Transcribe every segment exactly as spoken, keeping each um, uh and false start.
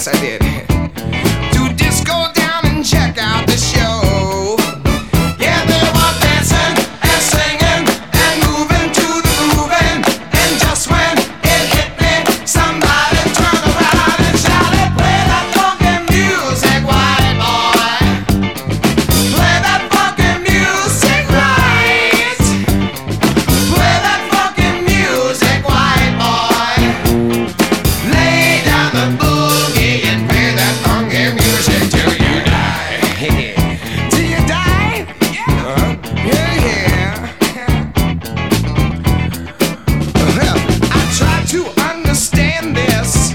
Yes, I did. To disco down and check out the show. Yeah, they were dancing and singing and moving to the grooving. And just when it hit me, somebody turned around and shouted, play that funky music, white boy. Play that funky music right. Play that funky music, white boy. Lay down the boogie and play that funky music till you die. Till you die? Uh-huh. Yeah, yeah. Well, I tried to understand this.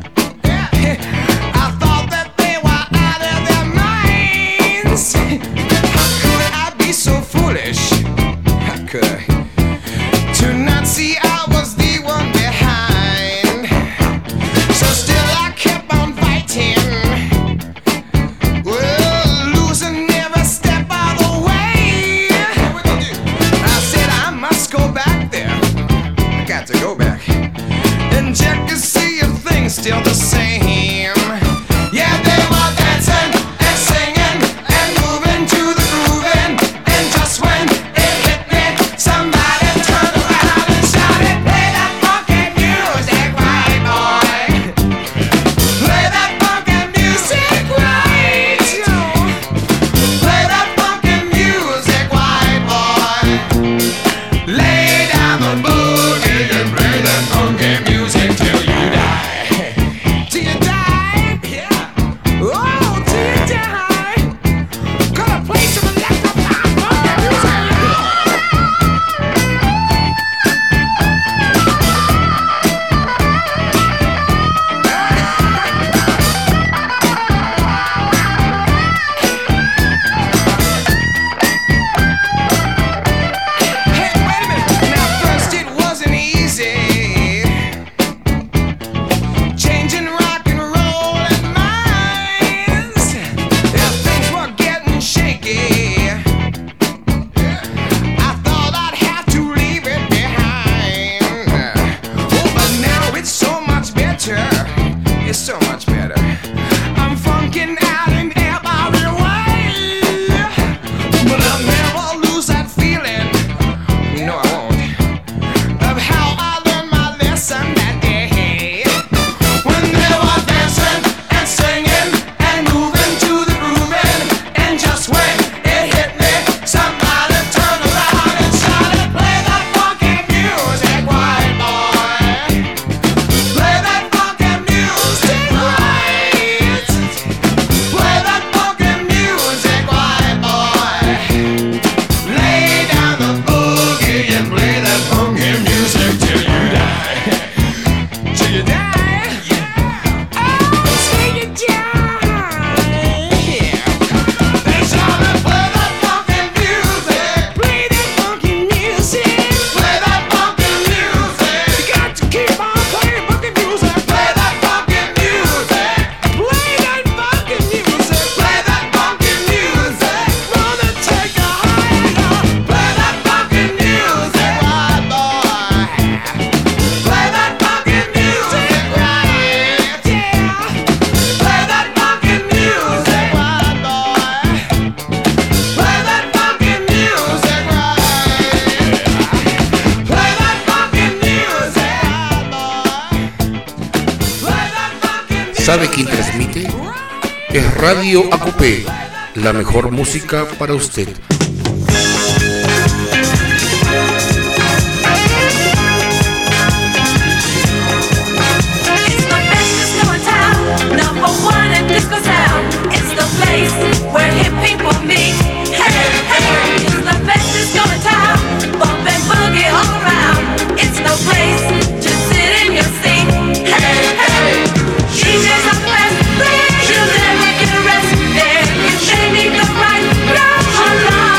I thought that they were out of their minds. How could I be so foolish? How could I? To not see I was the one behind. So still I kept on fighting. Well, losing every step of the way. I said I must go back there. I got to go back and check to see if things still the same. Yeah, they were dancing and singing and moving to the grooving. And just when it hit me, somebody turned around and shouted, play that funky music, white boy. Play that funky music right. Play that funky music, white boy. Lay down the boogie and play that funky music till you die. Till you die? Yeah. Oh, till you die. Gonna play some electrified funky music. Hey, wait a minute. Now, first it wasn't easy. Changing rock and roll and minds. Yeah, things were getting shaky. I thought I'd have to leave it behind. Oh, but now it's so much better. It's so much better. I'm funking out in every way. But I'll never lose that feeling. No, I won't. Of how I learned my lesson that day. When they were dancing and singing and moving to the grooving. And just when it hit me, somebody turned around and shouted, play that funky music, white boy. Play that funky music right. Play that funky music, white boy. Lay down the boogie and play that funky music till you die. Till you die? Yeah. Oh, till you die. They shouted, play that funky music. Play that funky music. Play that funky music. You got to keep on playing funky music. Play that funky music. Play that funky music. Play that funky music. Wanna take a higher. Play that funky music, white boy. Play that funky music right. Yeah. Play that funky music, white boy. Play that funky music right. Play that funky music, white boy. Play that funky music. ¿Sabe quién transmite? Es Radio Acopé, la mejor música para usted. It's the best disco in town, number one in disco sound. It's the place where hip people meet. Hey, hey, it's the best disco in town, bump and boogie all around. It's no place to sit in your seat. Hey, hey, D Js are class, you'll never get a rest there. If they need the right crowd,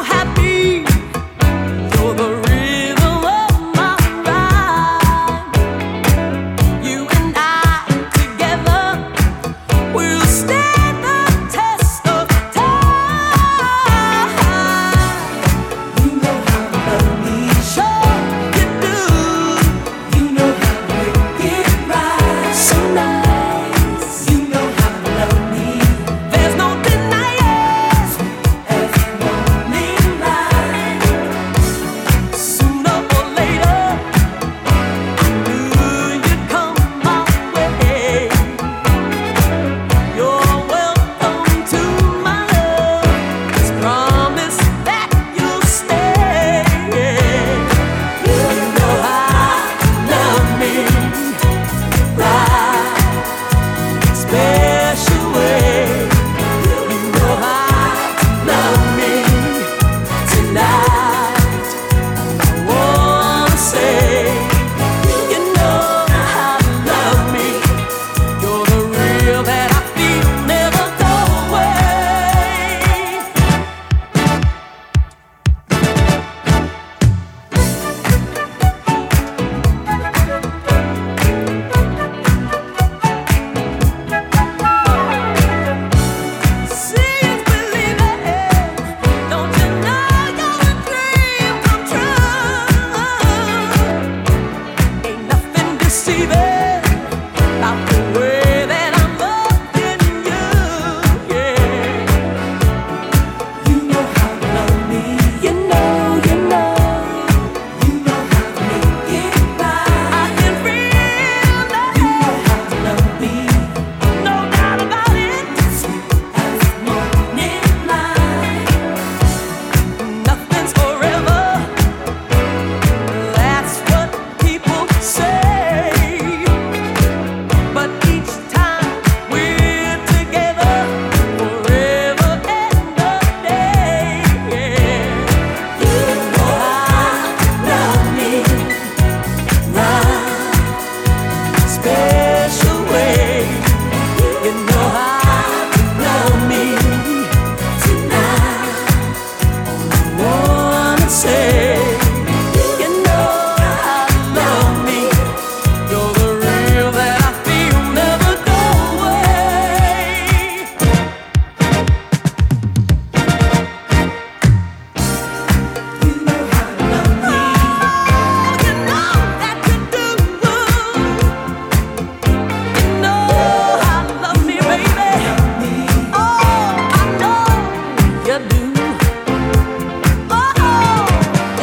Oh,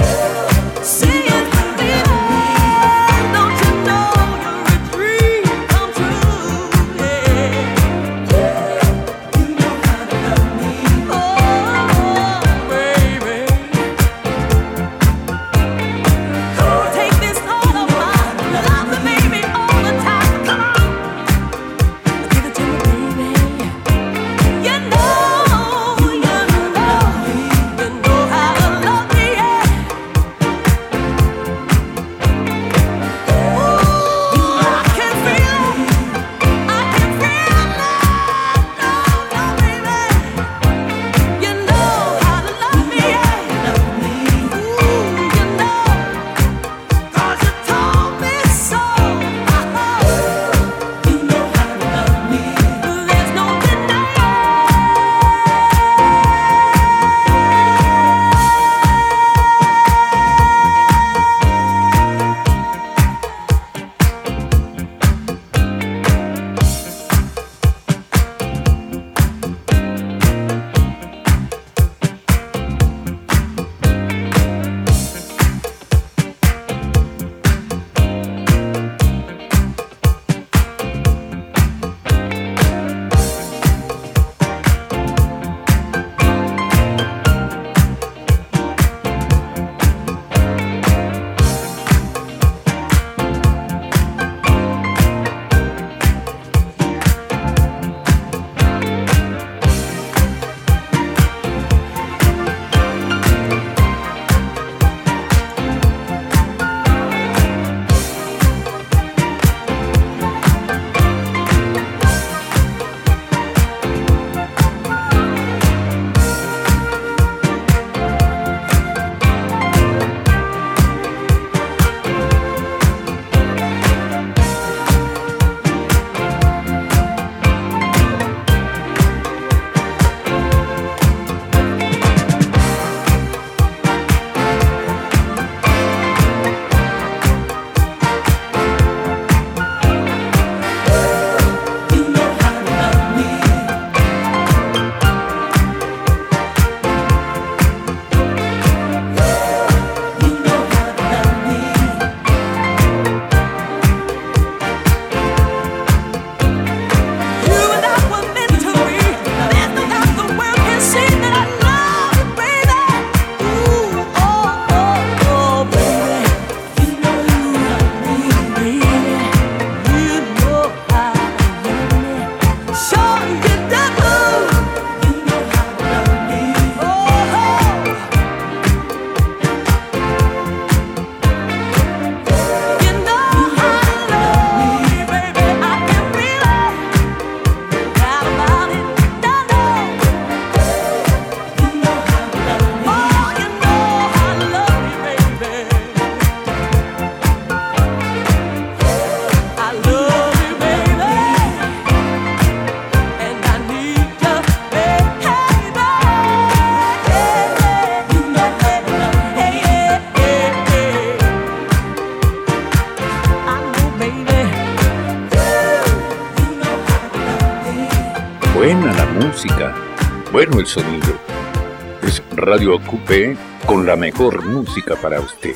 música, bueno el sonido. Es Radio Ocupe con la mejor música para usted.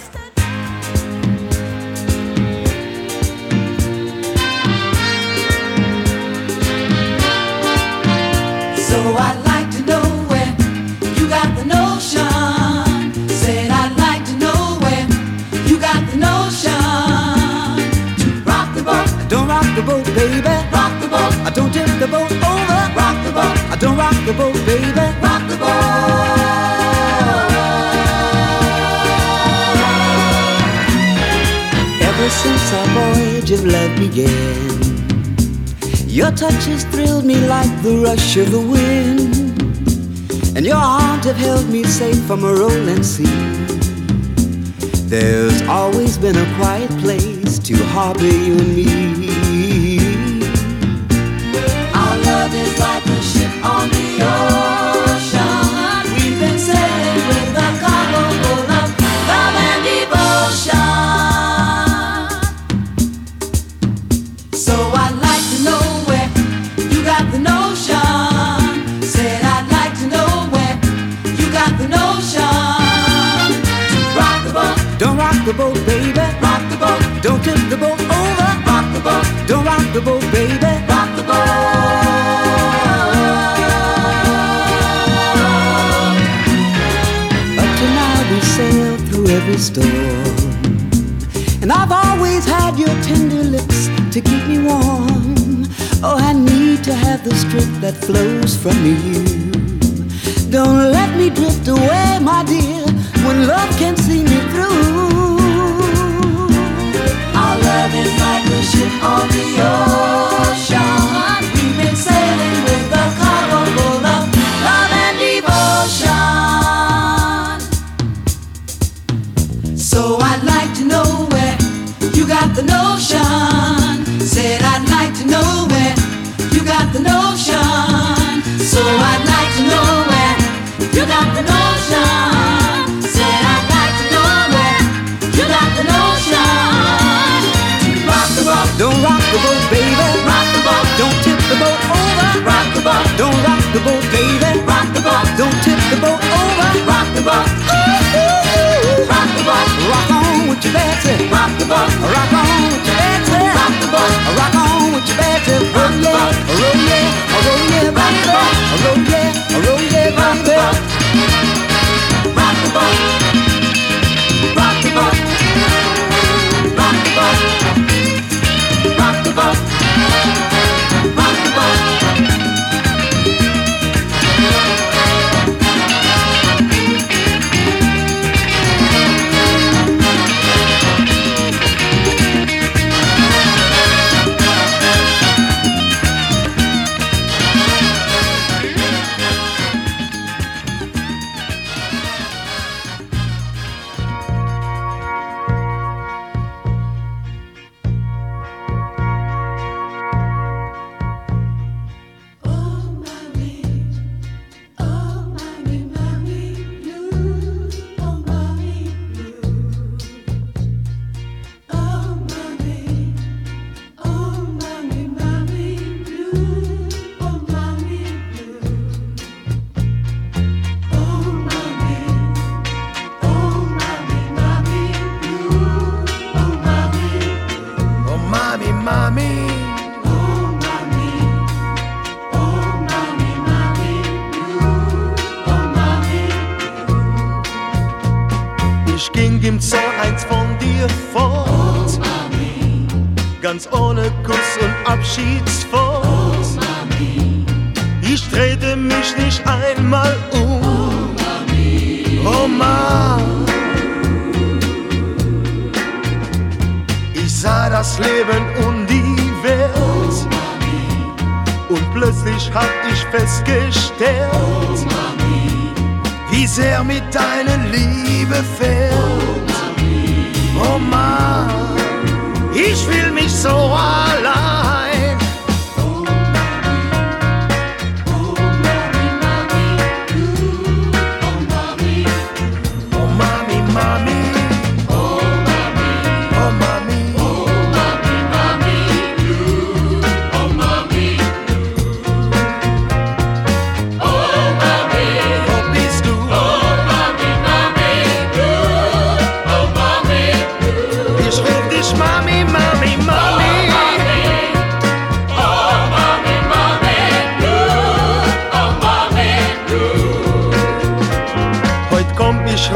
So I'd like to know where you got the notion. Said I'd like to know where you got the notion to rock the boat. Don't rock the boat, baby. Rock the boat. I don't tip the boat over. Rock the boat. I don't rock the boat, baby. Rock the boat. Ever since our voyage of love began, your touch has thrilled me like the rush of the wind, and your arms have held me safe from a rolling sea. There's always been a quiet place to harbor you and me. Our love is like a ship on the ocean. We've been sailing with a cargo full of love and devotion. So I'd like to know where you got the notion. Said I'd like to know where you got the notion to rock the boat. Don't rock the boat, baby. Rock the boat. Don't tip the boat over. Rock the boat. Don't rock the boat, baby. Rock the boat. Up to now we sailed through every storm, and I've always had your tender lips to keep me warm. Oh, I need to have the strength that flows from you. Don't let me drift away, my dear, when love can see me through. Our love is like a ship on the ocean. We've been sailing with a cargo full of love and devotion. So I'd like to know where you got the notion. Said I'd like to know where you got the notion. So I'd like to know where you got the notion. Said I'd like to know where you got the notion. Rock the boat. Don't rock the boat, baby. Rock the boat. Don't tip the boat over. Rock the boat. Don't rock the boat, baby. Rock the boat. Don't tip the boat over. Rock the boat. Rock the boat. Rock on with your Betsy. Rock the boat. Rock on with your Betsy. Rock the boat. Rock on with your Betsy. Roll yeah, roll yeah, roll yeah, baby. Roll yeah, roll yeah, baby. Rock the boat. Rock the boat. Rock the boat. Rock the boat. Rock the boat. im Zorn eins von dir fort. Oh, Mami. Ganz ohne Kuss und Abschiedswort. Oh, Mami. Ich drehte mich nicht einmal um. Oh, Mami. Oh, Mann. Ich sah das Leben und die Welt. Oh, Mami. Und plötzlich hab ich festgestellt, oh, Mami. wie sehr mit deiner Liebe fehlt. Oh, Mann, ich fühl mich so allein. Oh, Mami, oh, Mami, Mami, uh, oh, Mami, Oh, Mami, Mami, oh, Mami, oh, Mami, oh, Mami, Mami, uh, oh, Mami.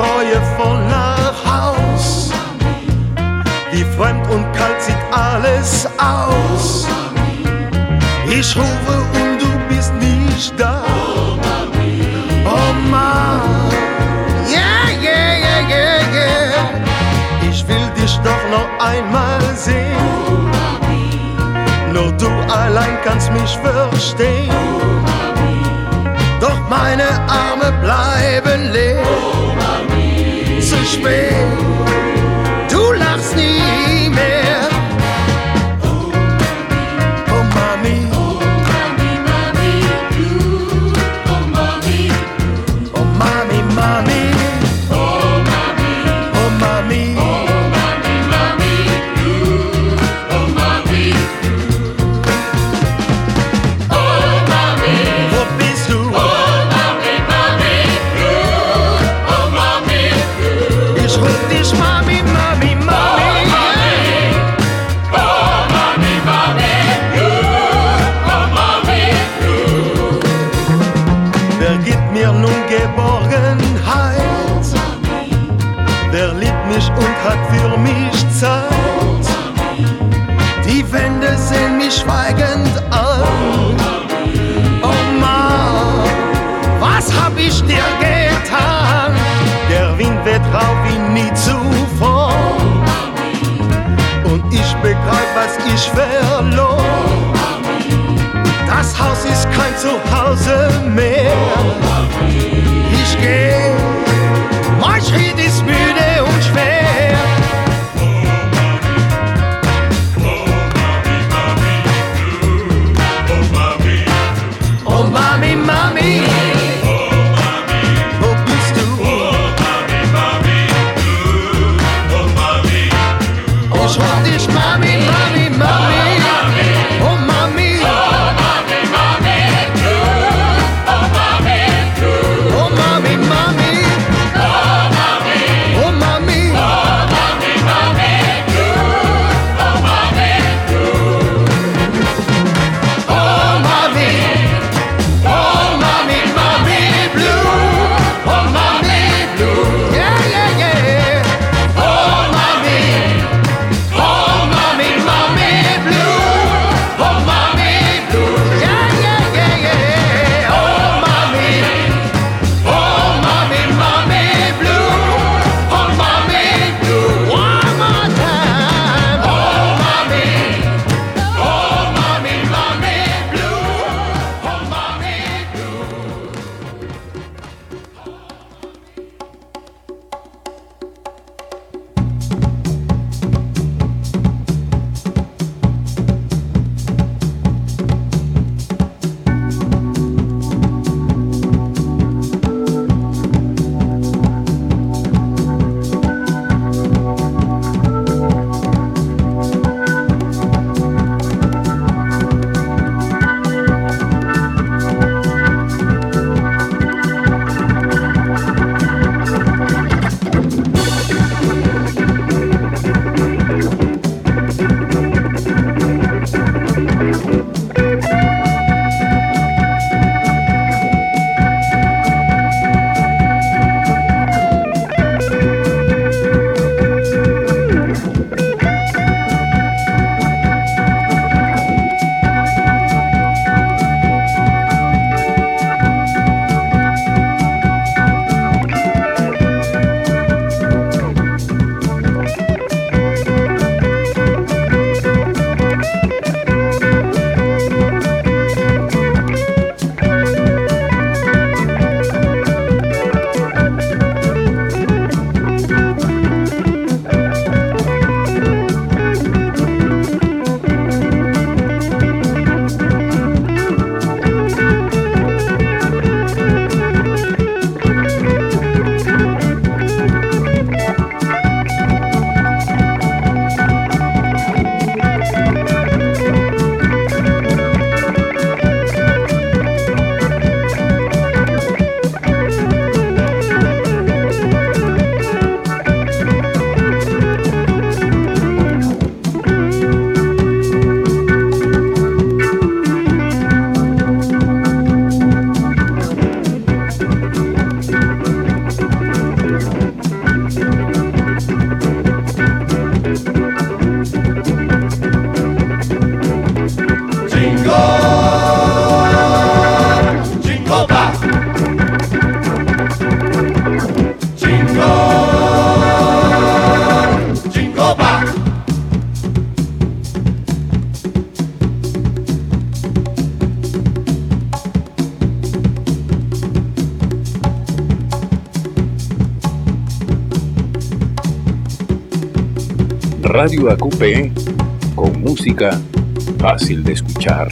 Reue voll nach Haus. Wie fremd und kalt sieht alles aus. Ich rufe und du bist nicht da. Oh Mann, yeah, yeah, yeah, yeah, yeah. Ich will dich doch noch einmal sehen. Nur du allein kannst mich verstehen. Doch meine Arme bleiben leer. Zu spät, du lachst nie mehr. Oh Mami, oh Mami, oh Mami, oh Mami, Mami, oh Mami, oh Mami, oh Mami, oh Mami, wo bist du? Oh Mami, Mami, oh Mami, ich ruf dich Mami, Mami, Mami. Wer gibt mir nun Geborgenheit? Wer liebt mich und hat für mich Zeit? Die Wände sehen mich schweigend an. Oh Mann, was hab ich dir getan? Der Wind weht rau wie nie zuvor. Und ich begreif, was ich verlor. Das Haus ist kein Zuhause mehr. Ich geh, mein Schritt ist müde und schwer. Oh Mami, Mami, wo bist du? Ich ruf dich Mami, Mami, Mami. Oh Mami, oh Mami, Mami, oh Mami. Radio A Q P, con música fácil de escuchar.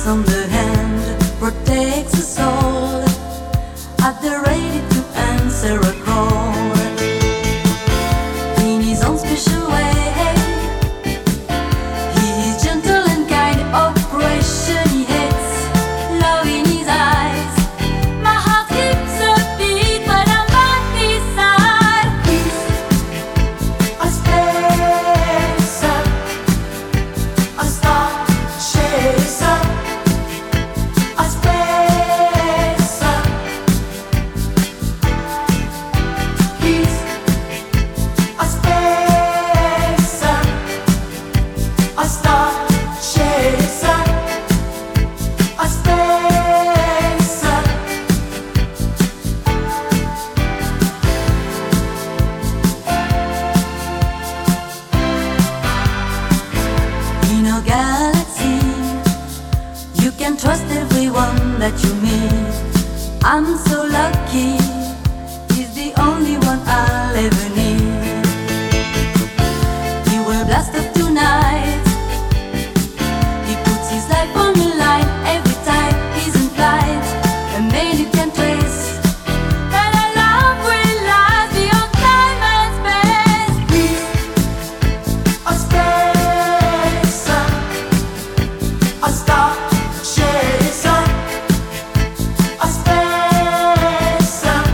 kiss on the hand protects us all. At the ready to answer a call. In his own special way, he is gentle and kind. Oppression he hates, love in his eyes. My heart keeps a beat when I'm by his side. He's a spacer, a star chaser, a spacer. He's a spacer, a star chaser, a spacer. In a galaxy, you can trust everyone that you meet. I'm so lucky, he's the only one I'll ever need. He will blast off tonight. He puts his life on the line every time he's in flight. A man you can trace. That our love will last beyond time and space. He's a spacer, a star chaser, a spacer.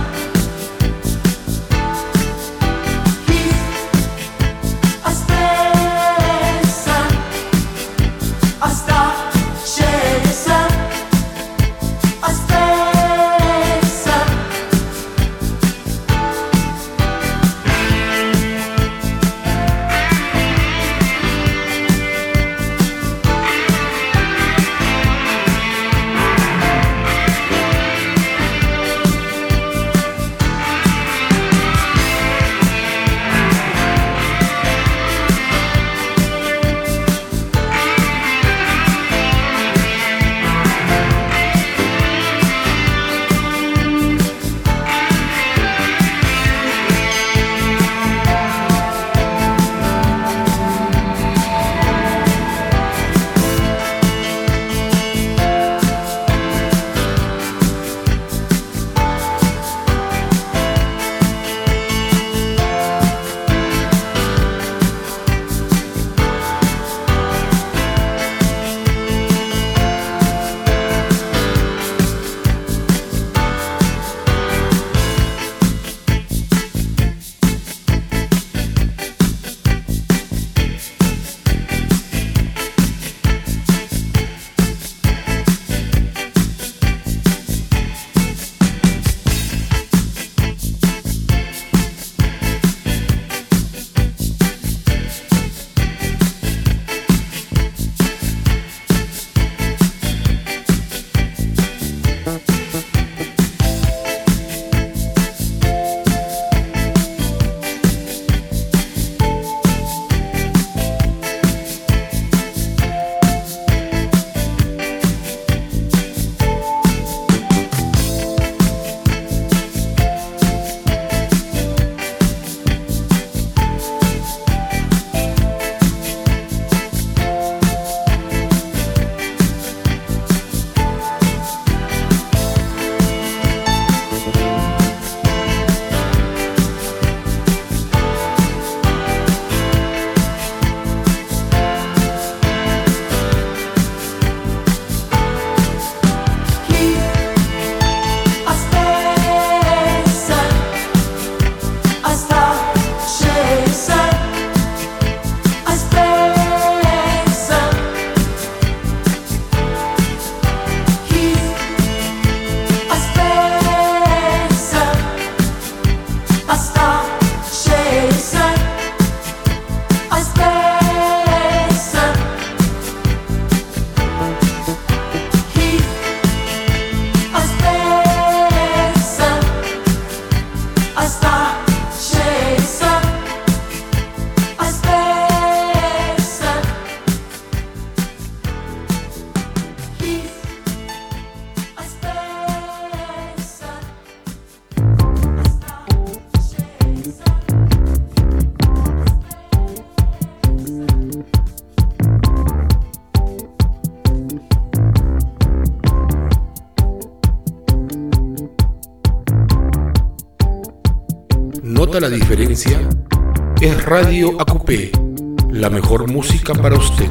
toda la diferencia es Radio A Q P, la mejor música para usted.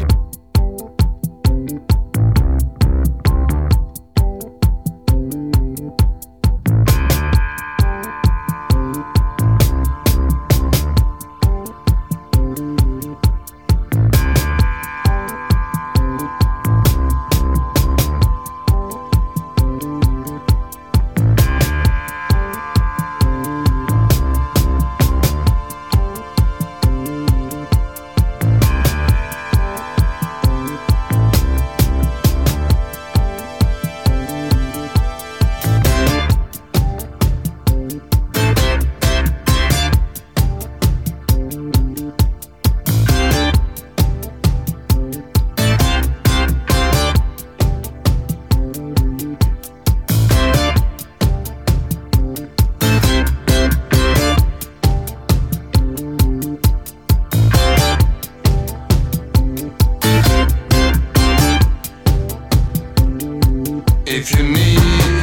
If you need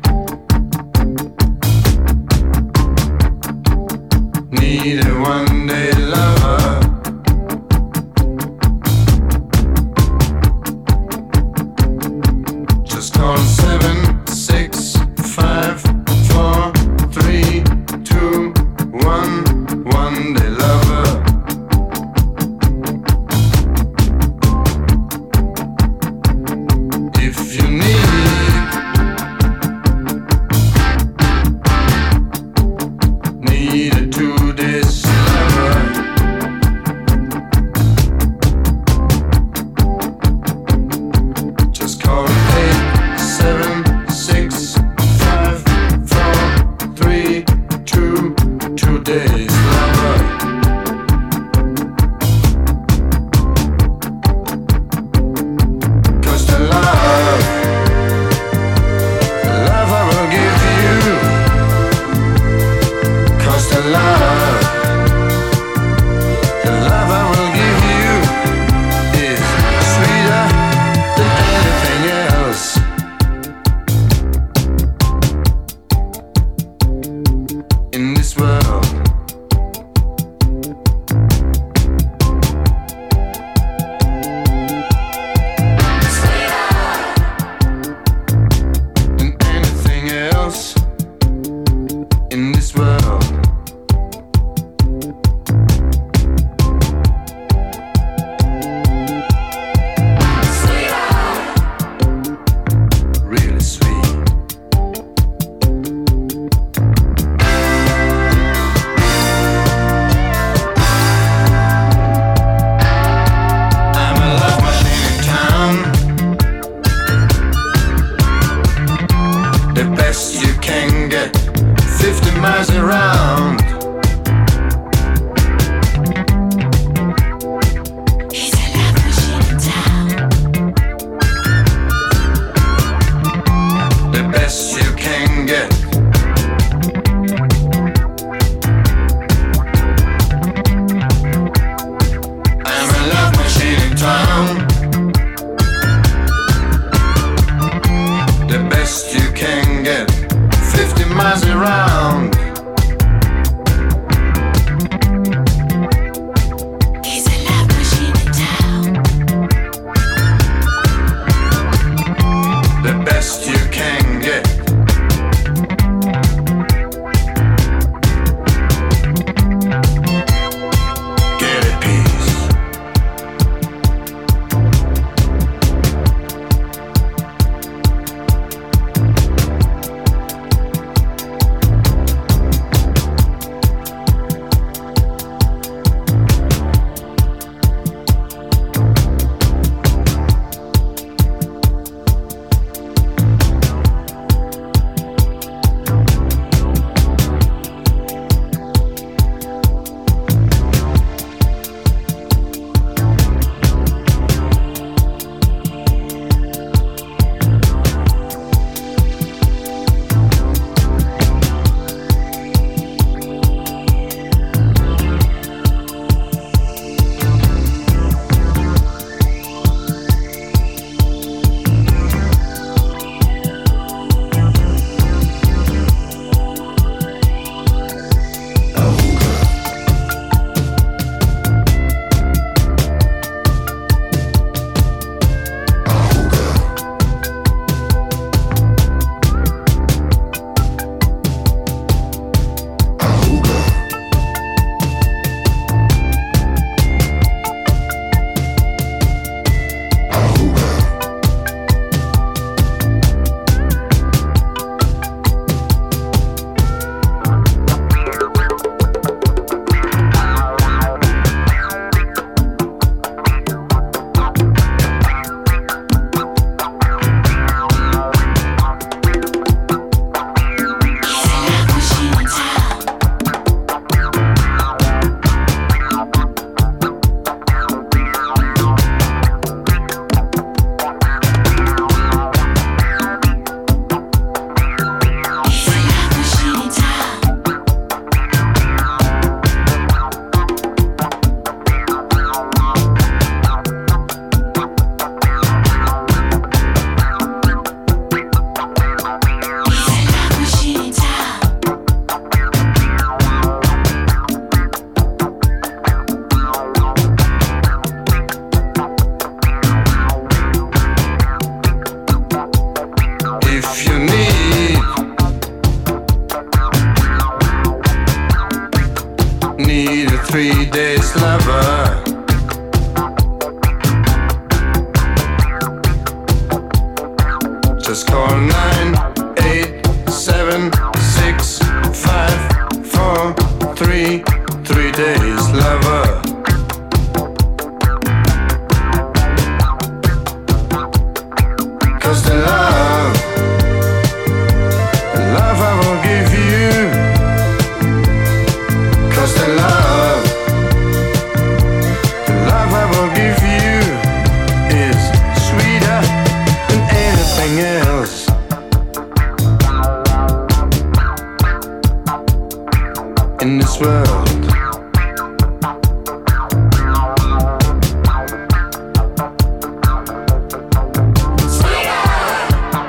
need a one day lover, just call seven six five four three two one one day lover. If you need need a two days lover, just call eight seven six five four three two two days lover. Cause the love, the love I will give you, cause the love, the love I will give you is sweeter than anything else. In this world, than anything else. In this world, really sweet. I'm a love machine in town, the best you can get, fifty miles around. He's a love machine in town. The best you can get. I'm a love machine in town. The best you can get, fifty miles around. if you need need a three days lover. Just call nine eight seven six five four three three days lover. Cause the love, the love I will give you. Cause the love, the love I will give you is sweeter than anything else. In this world. Sweeter.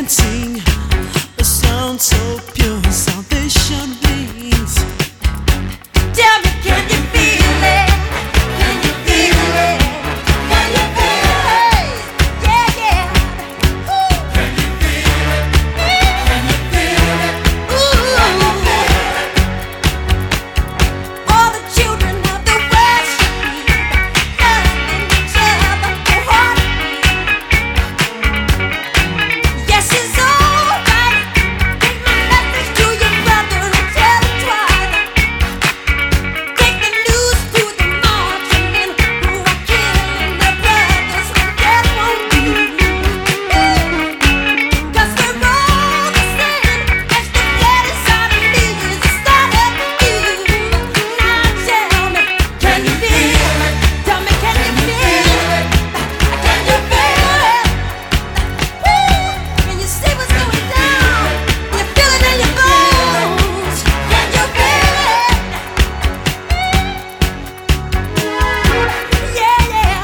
can sing a sound so pure, salvation rings. Tell me, can you feel it? Can you feel it? Can you feel it? Yeah, yeah. Ooh. Can you feel it? Can you feel it? Ooh. Can you feel it? All the children of the world should be loving each other wholeheartedly. Yes, it's alright. Take my message to your brother and tell him twice. Take the news to the marching men who are killing their brothers and death won't do. 'Cause we're all the same. As the blood inside of me is inside of you. Now tell me, can you feel it? Tell me, can you feel it? Can you feel it? Woo! Can you see what's going down? You feel it in your bones. Can you feel it? Yeah, yeah.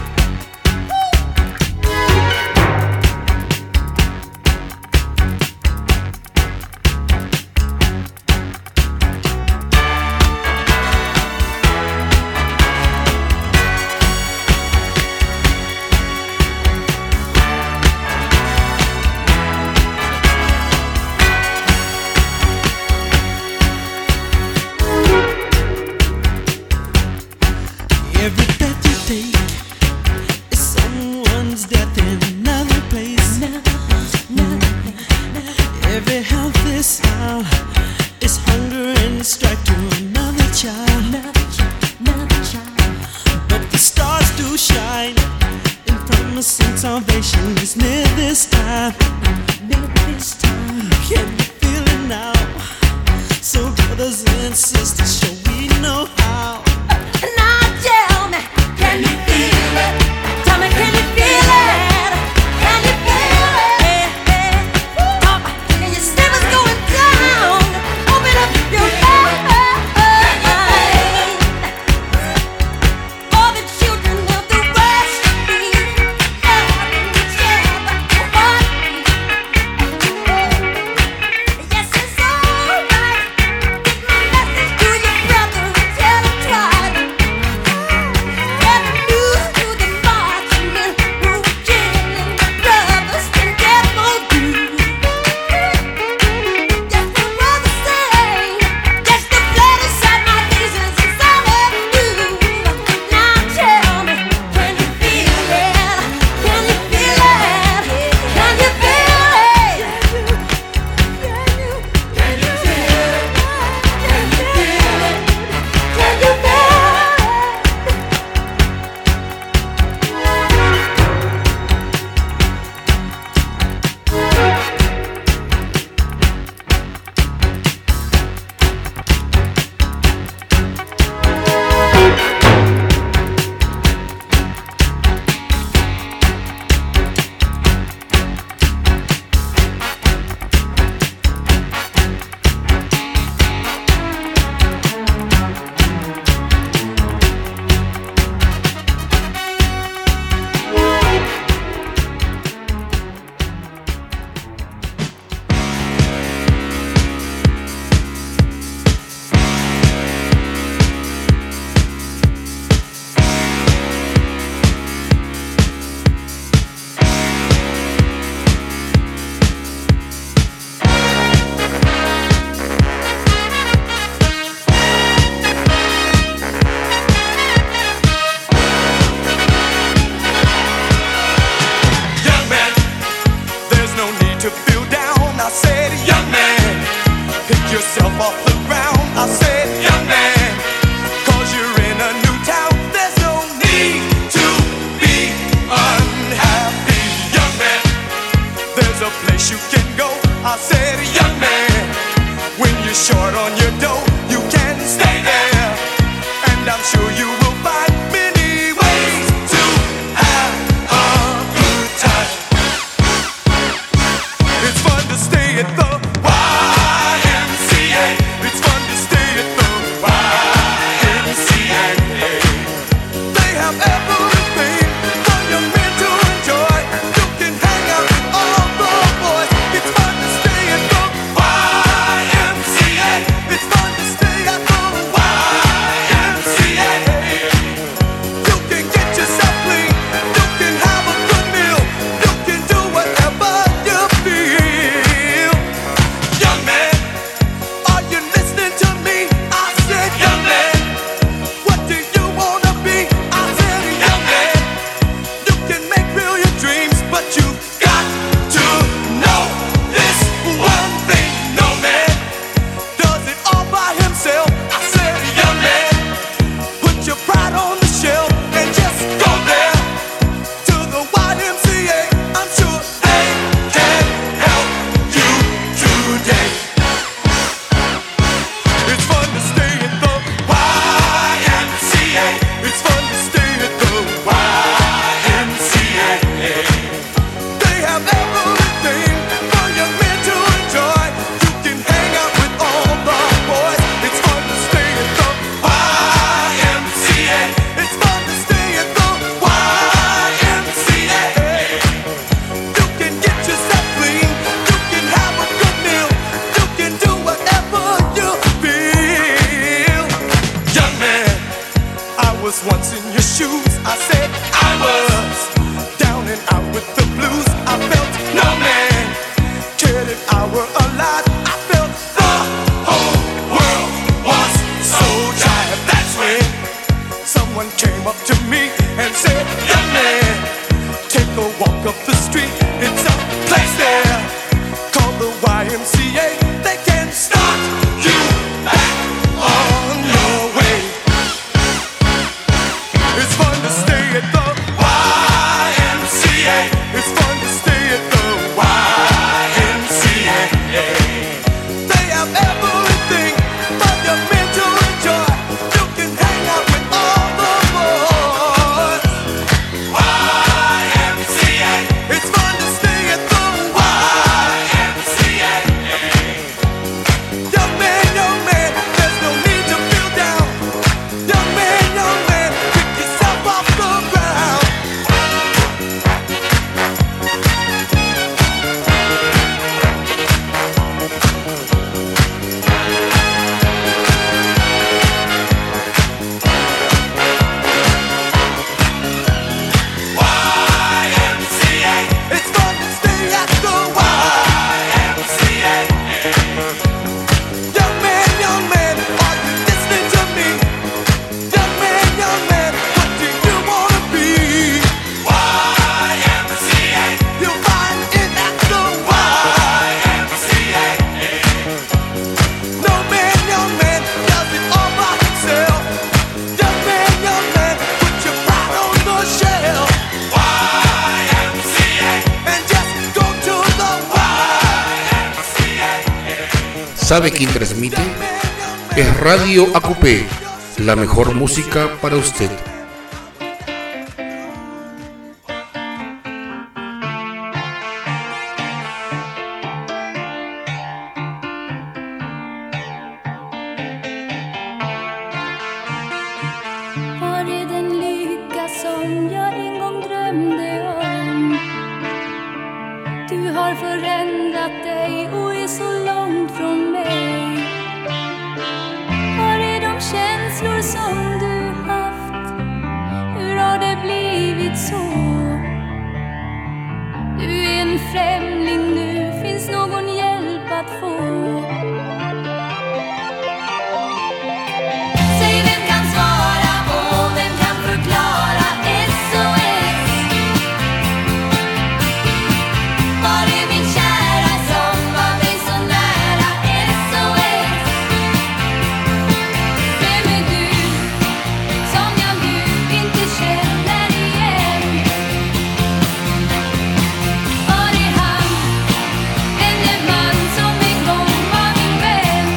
Every breath you take is someone's death in another place. Every healthy smile is hunger and strife to another child. But the stars do shine, and promising salvation is near this time. Can you feel it now? So brothers and sisters, shall we know how? Now tell me, can you feel it? Tell me, can you feel it? Can you feel it? Oh, can you see what's going down? Open up your mind. All the children of the world should be loving each other wholeheartedly. Yes, it's alright. Get my message to your brother and tell him twice. Get the news to the marching men who are killing their brothers and death won't do. Yes, we're all the same. Yes, the blood inside my veins is inside of you. Now tell me, can you feel it? Can you feel it? Can you feel it? Can you? Can you feel it? Can you feel it? Can you feel it? Young man, there's no need to feel down. I said, young man, pick yourself off the ground. I said, young man, cause you're in a new town. There's no need to be unhappy. Young man, there's a place you can go. I said, young man, when you're short on your dough, you can stay there. And I'm sure you will find many ways to have a good time. It's fun to stay at the Y M C A. It's fun to stay at the Y M C A. They have everything for young men to enjoy. You can hang out with all the boys. were alive, I felt the whole world was so jive. That's when someone came up to me and said, young man, take a walk up the street. It's a place there called the Y M C A. They can start you back on your way. It's fun to stay at the Y M C A. It's fun to stay at the Y M C A. They have everything for your men to enjoy. You can hang out with all the boys. Y M C A. It's fun to stay at the Y M C A. Young man, young man, there's no need to feel down. Young man, young man, pick yourself off the ground. Y M C A. It's fun to stay at the Y M C A. Young man, young man, are you listening to me? Young man, young man, what do you wanna be? Y M C A. You'll find it at the Y M C A. No man, young man, does it all by himself. Young man, young man, put your pride on the shelf. Y M C A. And just go to the Y M C A. ¿Sabe quién transmite? Es Radio A Q P, la mejor música para usted. Var är den lycka som jag en gång drömde om? Du har förändrat dig och är så långt från mig. Var är de känslor som du haft? Hur har det blivit så? Du är en främling nu, finns någon hjälp att få? Säg vem kan svara och vem kan förklara S O S? Var är min kära som var mig så nära S O S? Vem är du som jag nu inte känner igen? Var är han, denne man som en gång var min vän?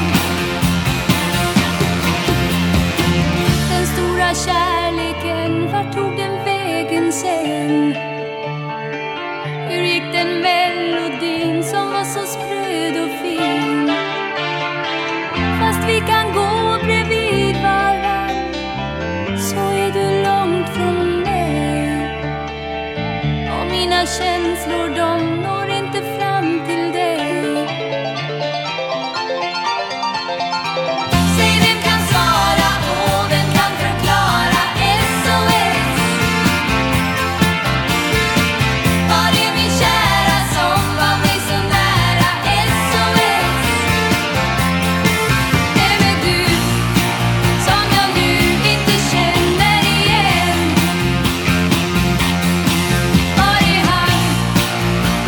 Den stora kärleken, vart tog den vägen sen? Hur gick den melodin som var så spröd och fin? Fast vi kan gå bredvid varann, så är du långt från mig. Och mina känslor, de når inte fram till dig. Säg vem kan svara och vem kan förklara S O S? Var är min kära som var mig så nära S O S? Vem är du som jag nu inte känner igen? Var är han,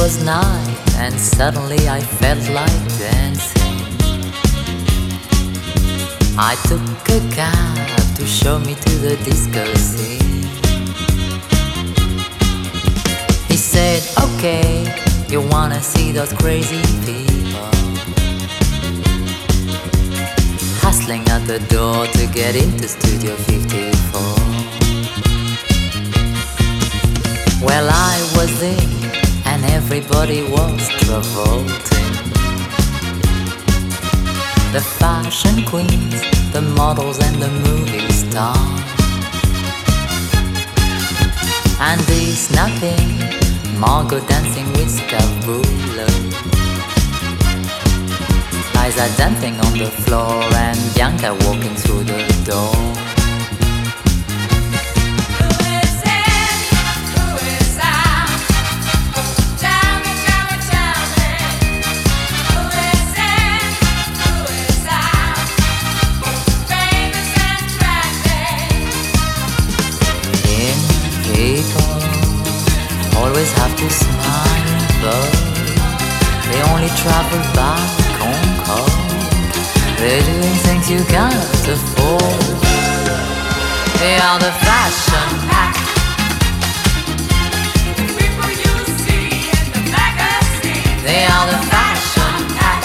was night and suddenly I felt like dancing. I took a cab to show me to the disco scene. He said, okay, you wanna see those crazy people hustling at the door to get into Studio fifty-four. Well, I was in and everybody was revolting. The fashion queens, the models and the movie stars. Andy snapping, Margot dancing with Scavullo, Liza dancing on the floor and Bianca walking through the door. People always have to smile, but they only travel by Concorde. They're doing things you can't afford. They are the fashion pack. People you see in the magazine. They are the fashion pack.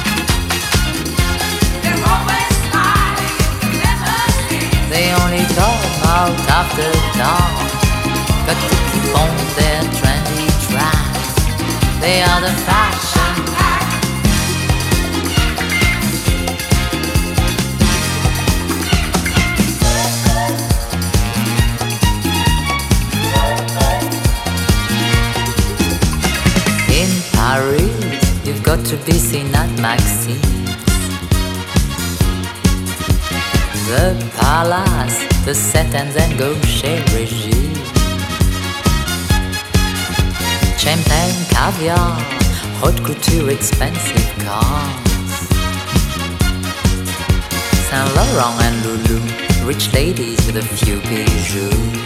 They're always smiling in the limousine. They only talk out after dark. Got to keep on their trendy tracks. They are the fashion pack. In Paris, you've got to be seen at Maxime's, the Palace, the Set and then Gaucher Regime. Champagne, caviar, haute couture, expensive cars. Saint Laurent and Lulu, rich ladies with a few bijoux.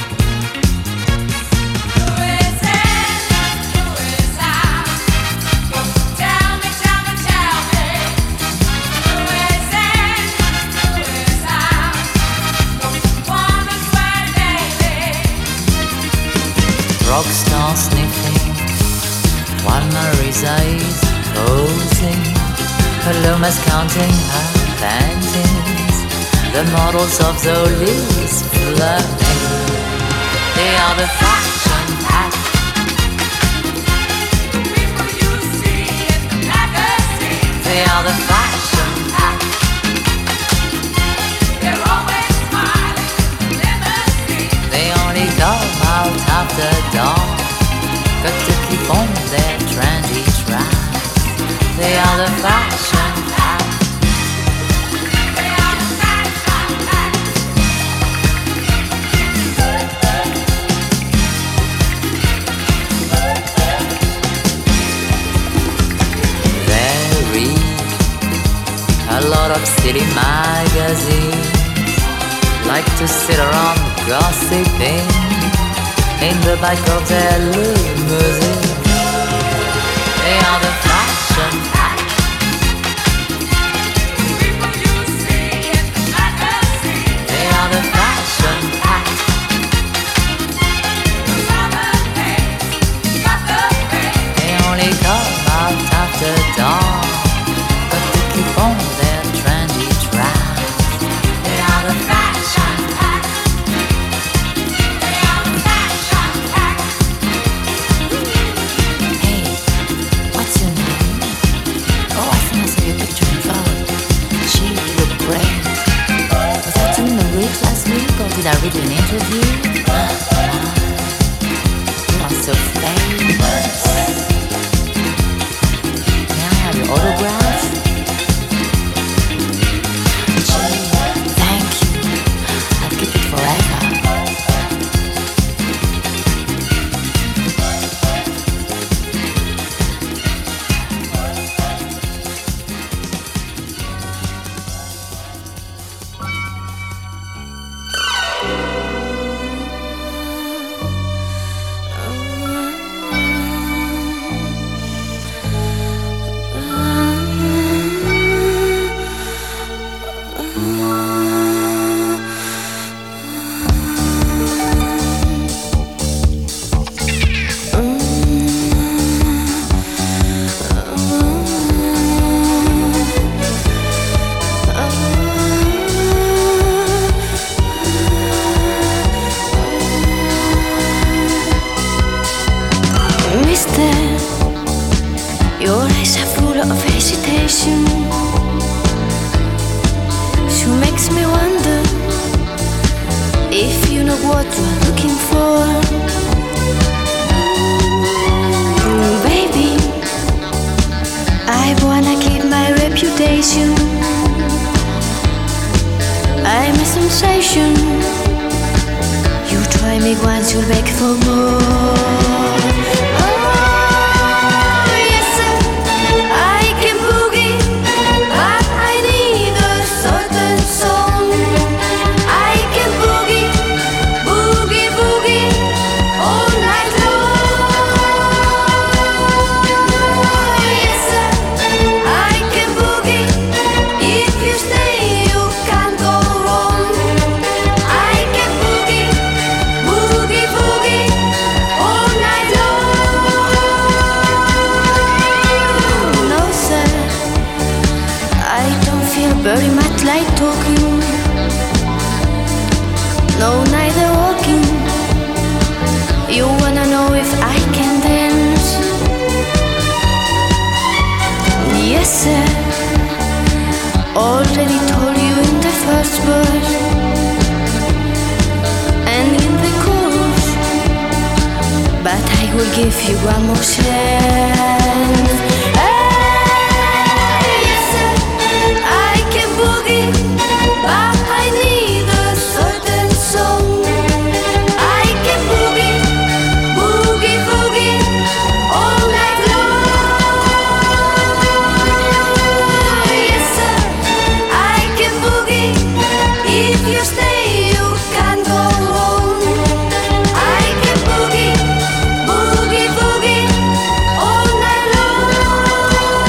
Rockstar sniffing while Marisa is posing. Paloma's counting her panties. The models of Zoli's flirting. They are the fashion pack. People you see in the magazine. They are the fashion pack. They're always smiling in the limousine. They only come out after dark. Got to keep on their trendy tracks. They are the fashion pack. They are the fashion pack. They read a lot of city magazines, like to sit around gossiping in the back of their limousine. They are the fashion pack. People you see in the magazine. They are the fashion pack. They only come out after dawn, but to keep on their trendy tracks. They are the fashion pack. Did I read an interview? You are so famous. May I have your autograph? Gee, thank you. I'll keep it forever. what you're looking for. Mm, baby, I wanna keep my reputation. I'm a sensation. You try me once, you'll beg for more. very much like talking. No, neither walking. You wanna know if I can dance? Yes, sir. Already told you in the first verse and in the chorus, but I will give you one more chance. But I need a certain song. I can boogie, boogie, boogie all night long. Yes, sir, I can boogie. If you stay, you can't go wrong. I can boogie, boogie, boogie all night long.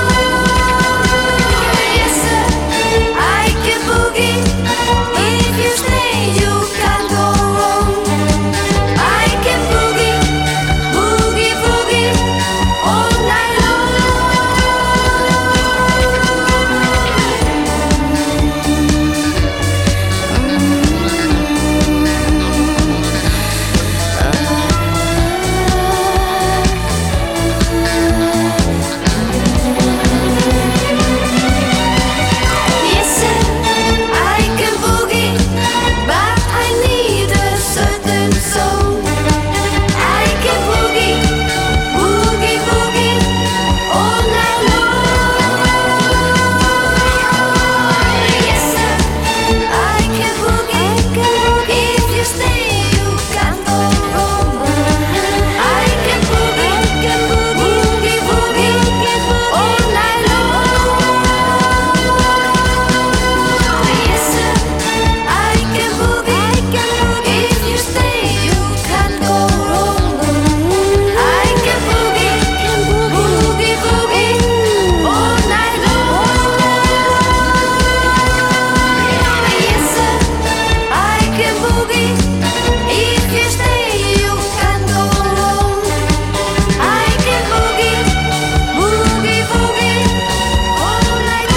Yes, sir, I can boogie. If you stay, you can't go wrong. I can boogie, boogie, boogie all night Yes, sir, I can boogie, but I need a certain song. I can boogie, boogie, boogie all night long. Yes, sir, I can boogie. If you stay, you can't go wrong. I can boogie, boogie, boogie all night long. Yes, sir, I can boogie. If you stay, you can't go wrong. I can boogie, boogie, boogie all night long. Yes, sir, I can boogie. If you stay, you can't go wrong. I can boogie, boogie, boogie all night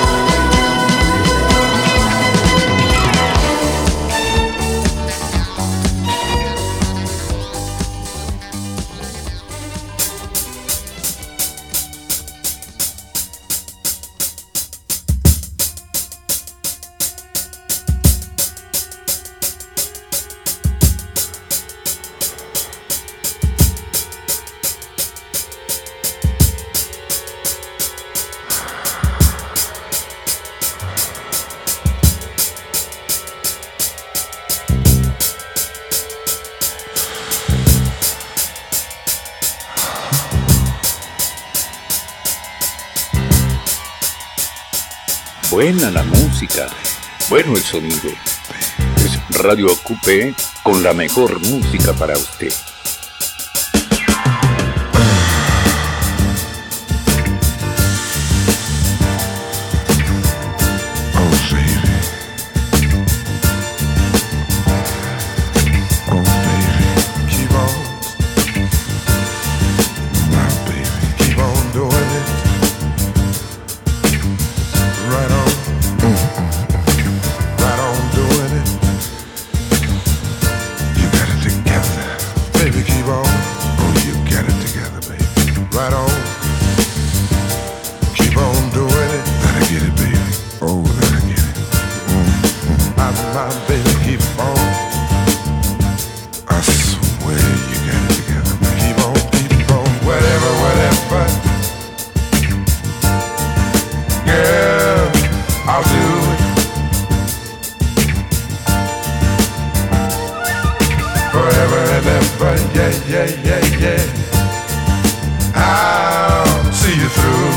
Buena la música, bueno el sonido. Es Radio Ocupé con la mejor música para usted. Oh, baby. Oh, baby. Keep on. My baby. Keep on doing it. Right on. Right on doing it. You got it together. Baby, yeah, yeah, yeah. I'll see you through.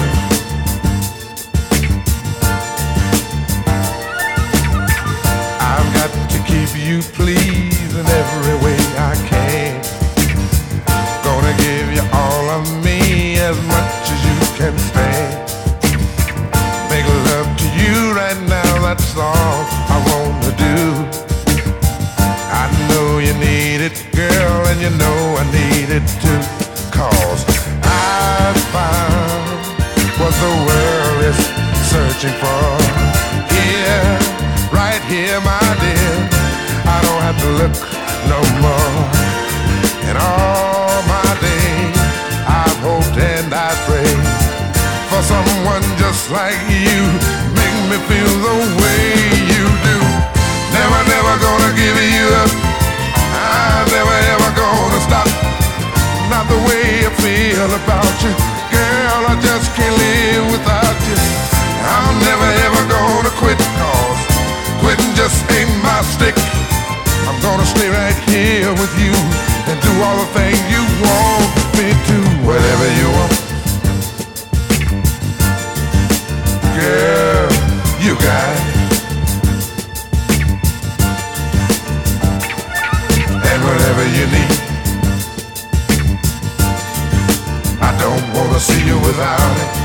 I've got to keep you pleased in every way I can. Gonna give you all of me as much as you can stand. Make love to you right now, that's all I wanna do. I know you need it, girl, and you know I need it too. Cause I found what the world is searching for. Here, right here, my dear, I don't have to look no more. And all my days, I've hoped and I prayed for someone just like you. Make me feel the way you do. Never, never gonna give you up. I'm never ever gonna stop. Not the way I feel about you, girl, I just can't live without you. I'm never ever gonna quit, cause quitting just ain't my stick. I'm gonna stay right here with you and do all the things you want me to. Whatever you want, girl, you got it. And whatever you need, I don't wanna see you without it.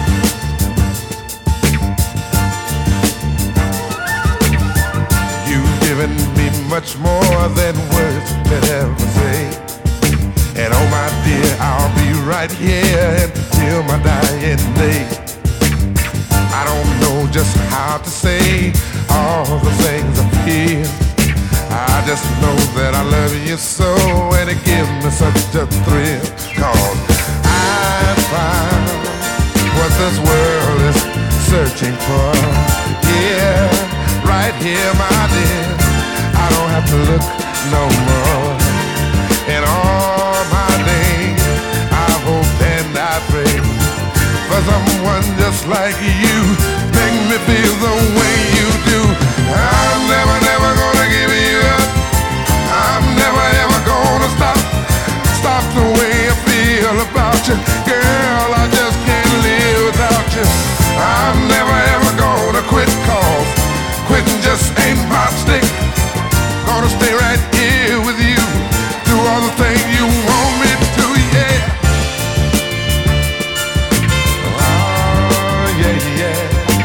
You've given me much more than words could ever say. And oh my dear, I'll be right here until my dying day. I don't know just how to say all the things I feel. I just know that I love you so, and it gives me such a thrill. Cause I found what this world is searching for. Yeah, right here, my dear, I don't have to look no more. And all my days, I hope and I pray for someone just like you. Make me feel the way you do. I'm never, never gonna give you up. I'm never ever gonna stop. Stop the way I feel about you, girl, I just can't live without you. I'm never ever gonna quit, cause quitting just ain't my stick. Gonna stay right here with you, do all the things you want me to, yeah. Oh, yeah, yeah.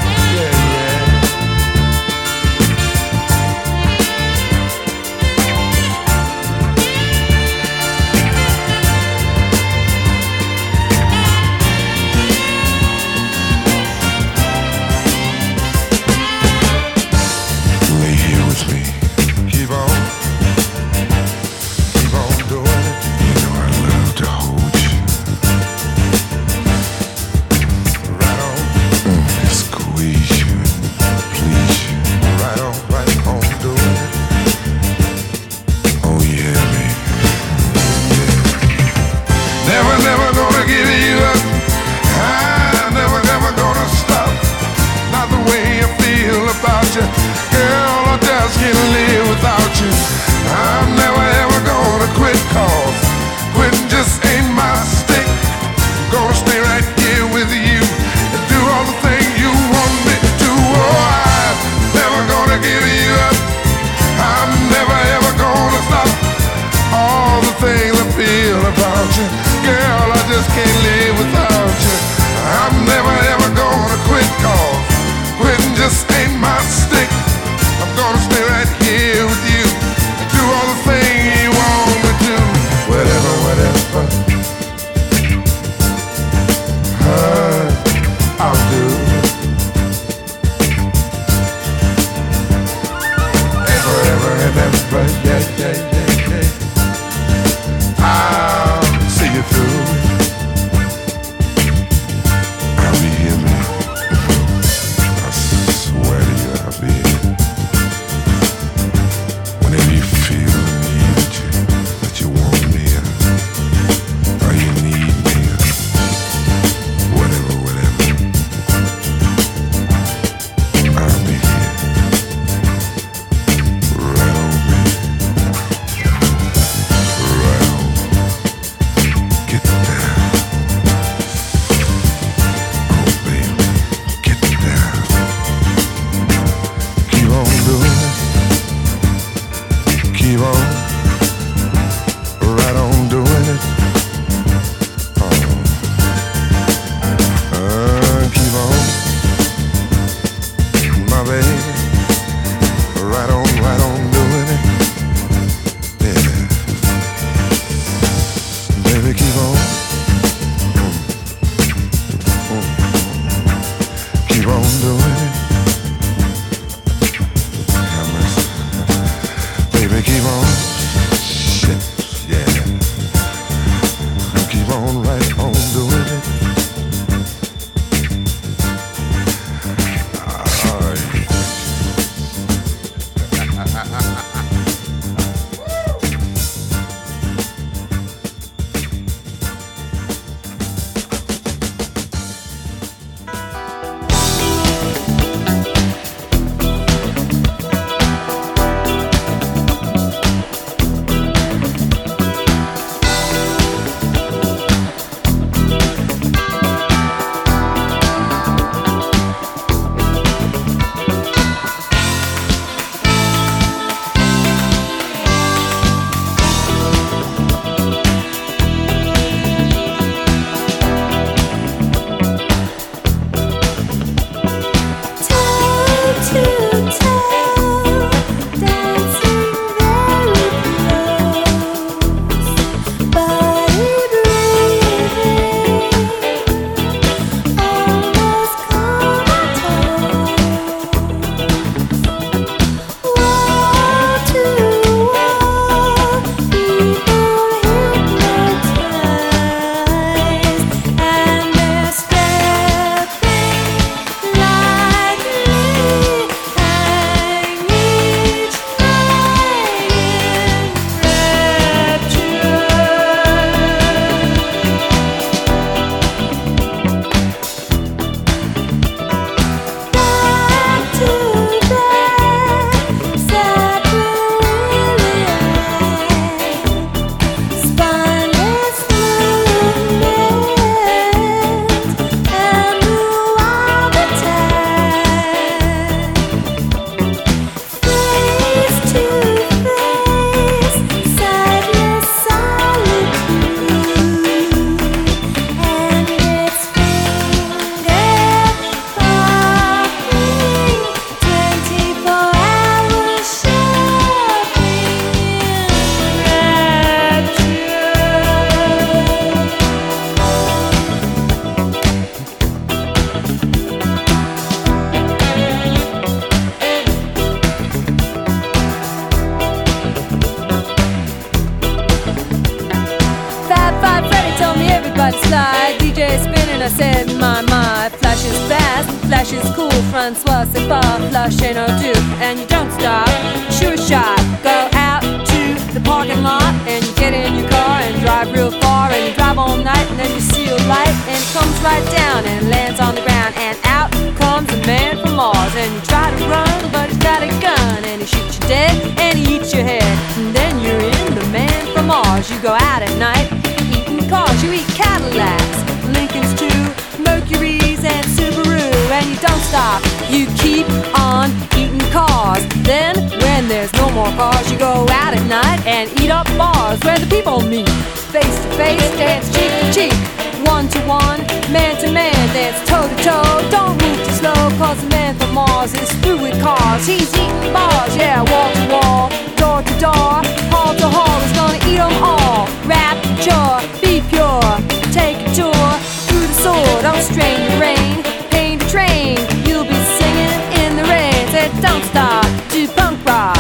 Slide, slide, D J spinning, I said, my, my. Flash is fast, flash is cool. Francois, c'est pas, flash ain't no do. And you don't stop, sure shot. Go out to the parking lot and you get in your car and drive real far. And you drive all night and then you see a light and it comes right down and lands on the ground. And out comes a man from Mars. And you try to run, but he's got a gun. And he shoots you dead and he eats your head. And then you're in the man from Mars. You go out at night eating cars. You eat Cadillacs, Lincolns too, Mercuries and Subaru. And you don't stop, you keep on eating cars. Then when there's no more cars, you go out at night and eat up bars where the people meet. Face to face, dance cheek to cheek, one to one, man to man, dance toe to toe. Don't move too slow, cause the man from Mars is through with cars. He's eating bars, yeah, wall to wall, door to door, hall to hall. He's gonna eat them all. Rapture, be pure, take a tour through the sword. Don't strain the rain, paint a train. You'll be singing in the rain. Said don't stop to punk rock.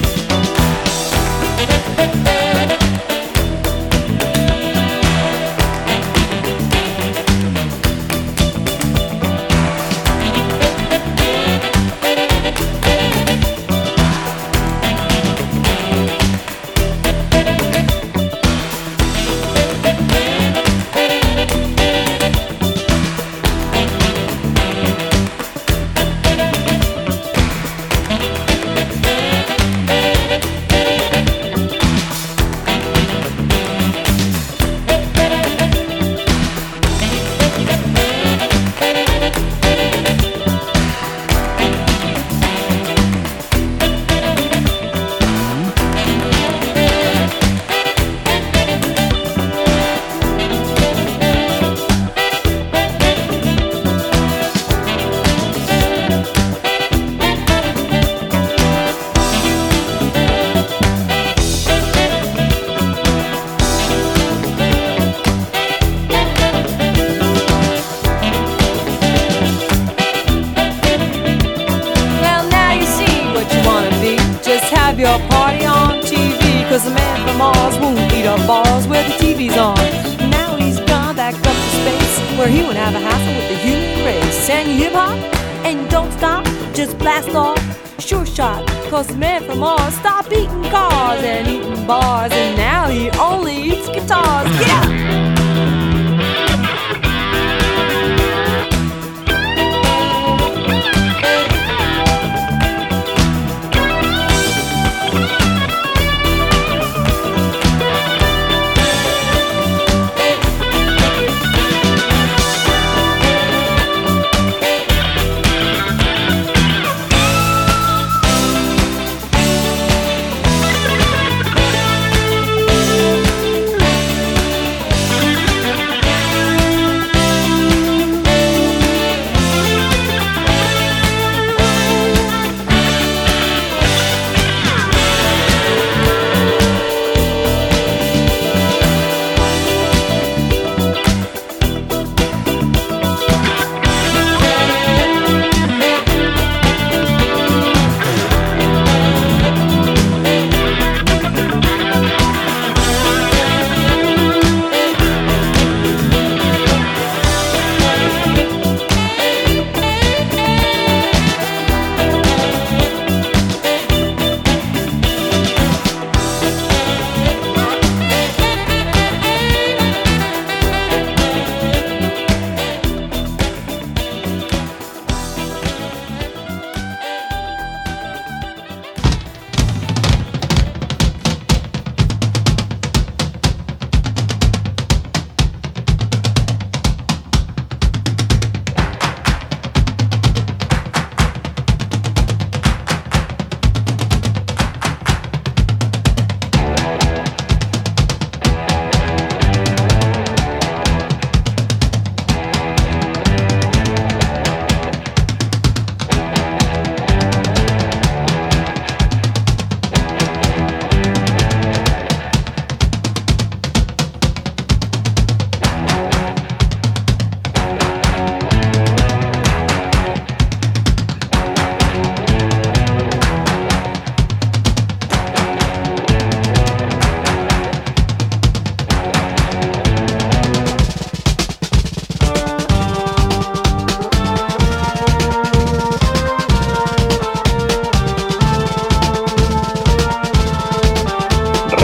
Your party on T V, cause the man from Mars won't eat up bars where the T V's on. Now he's gone back up to space where he won't have a hassle with the human race. And you hip hop and you don't stop, just blast off, sure shot. Cause the man from Mars stopped eating cars and eating bars, and now he only eats guitars. Yeah!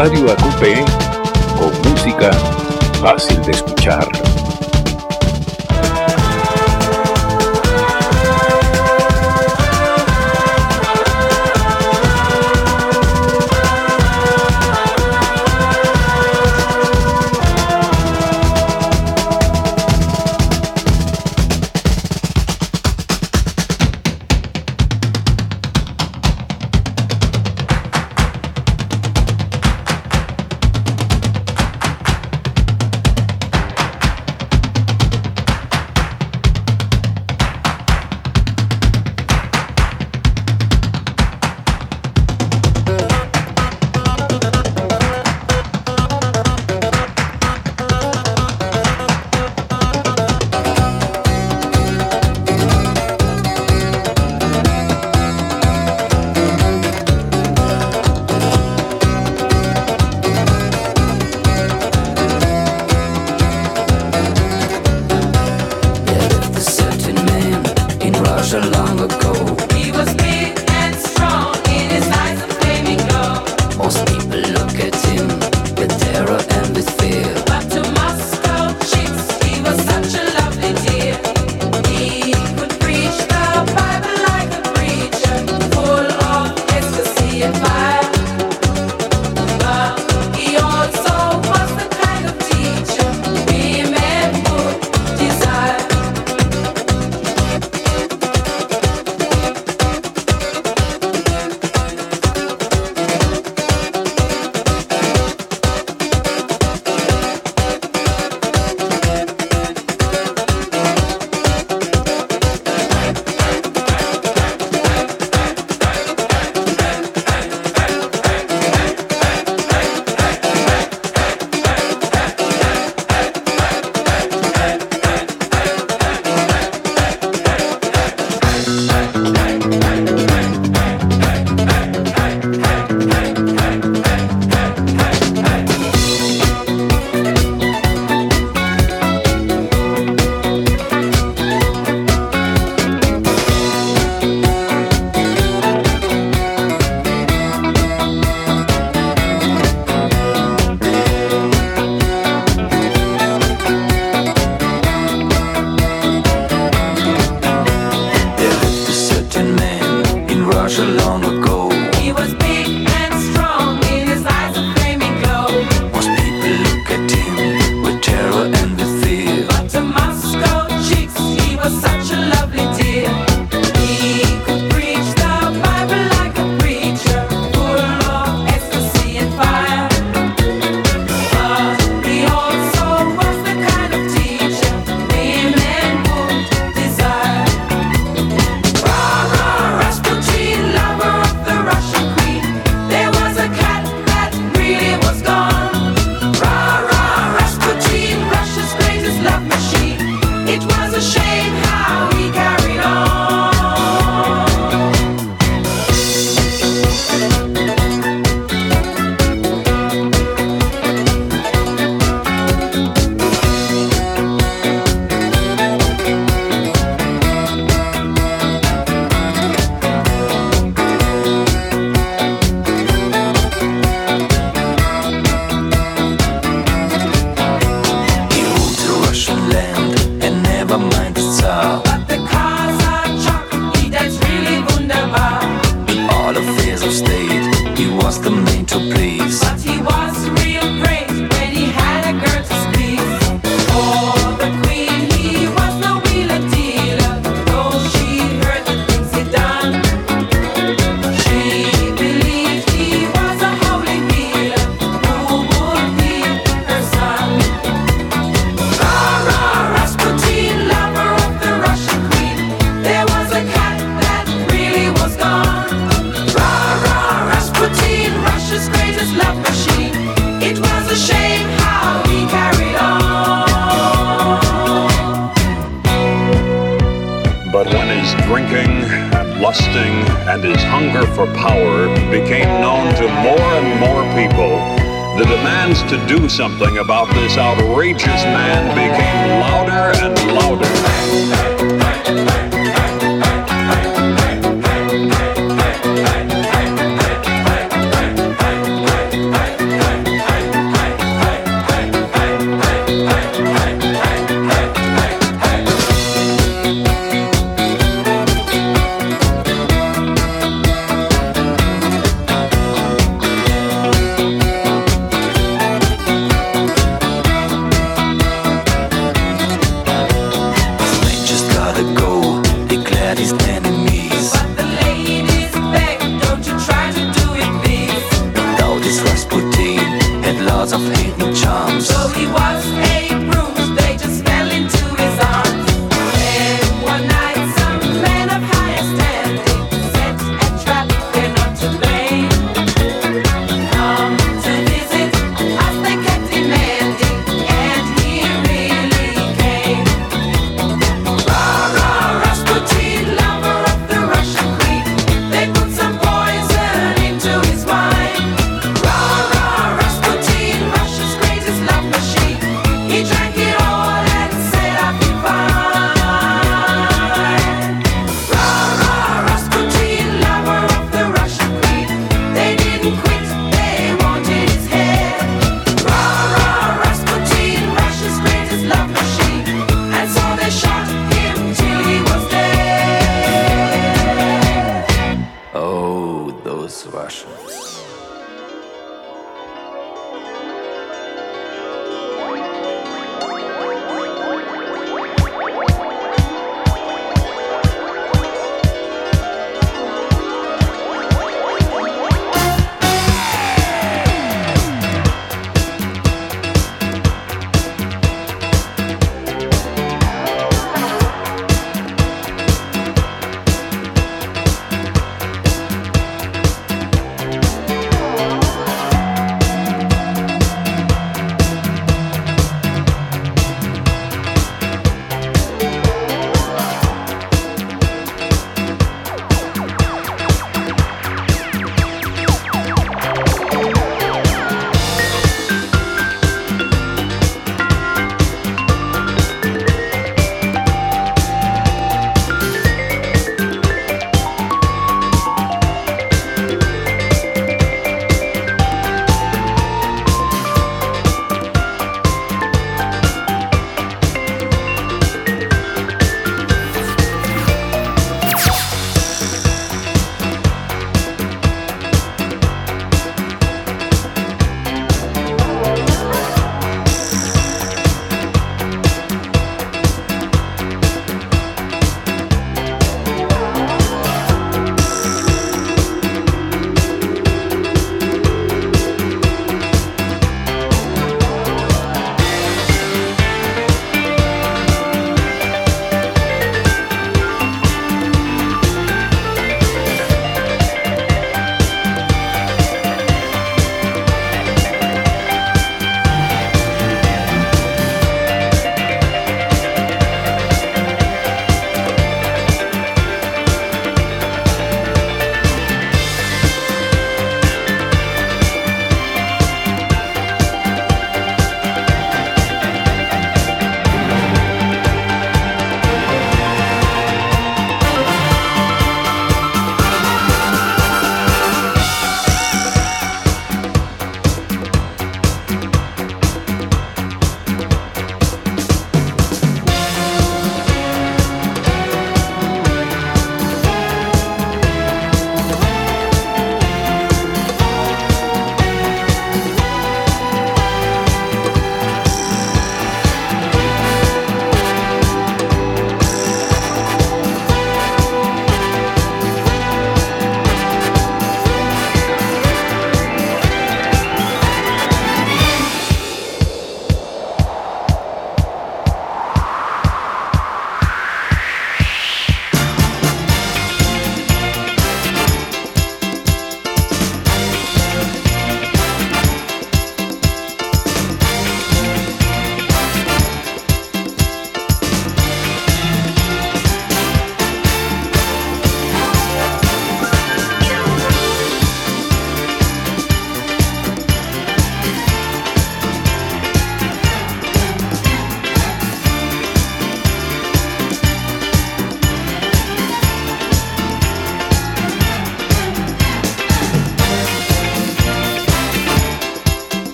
Radio A Q P, con música fácil de escuchar. drinking and lusting and his hunger for power became known to more and more people, the demands to do something about this outrageous man became louder and louder. because of hate and charms. So he was a bruise, they just fell into his arms. And one night some men of higher standing set a trap, they're not to blame. Come to visit us, they kept demanding, and he really came. Rah, rah, Rasputin, lover of the Russian queen. They put some poison into his wine. Rah, rah, Rasputin, Russia's greatest love machine. He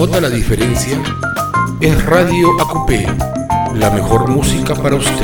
nota la diferencia, es Radio A Q P, la mejor música para usted.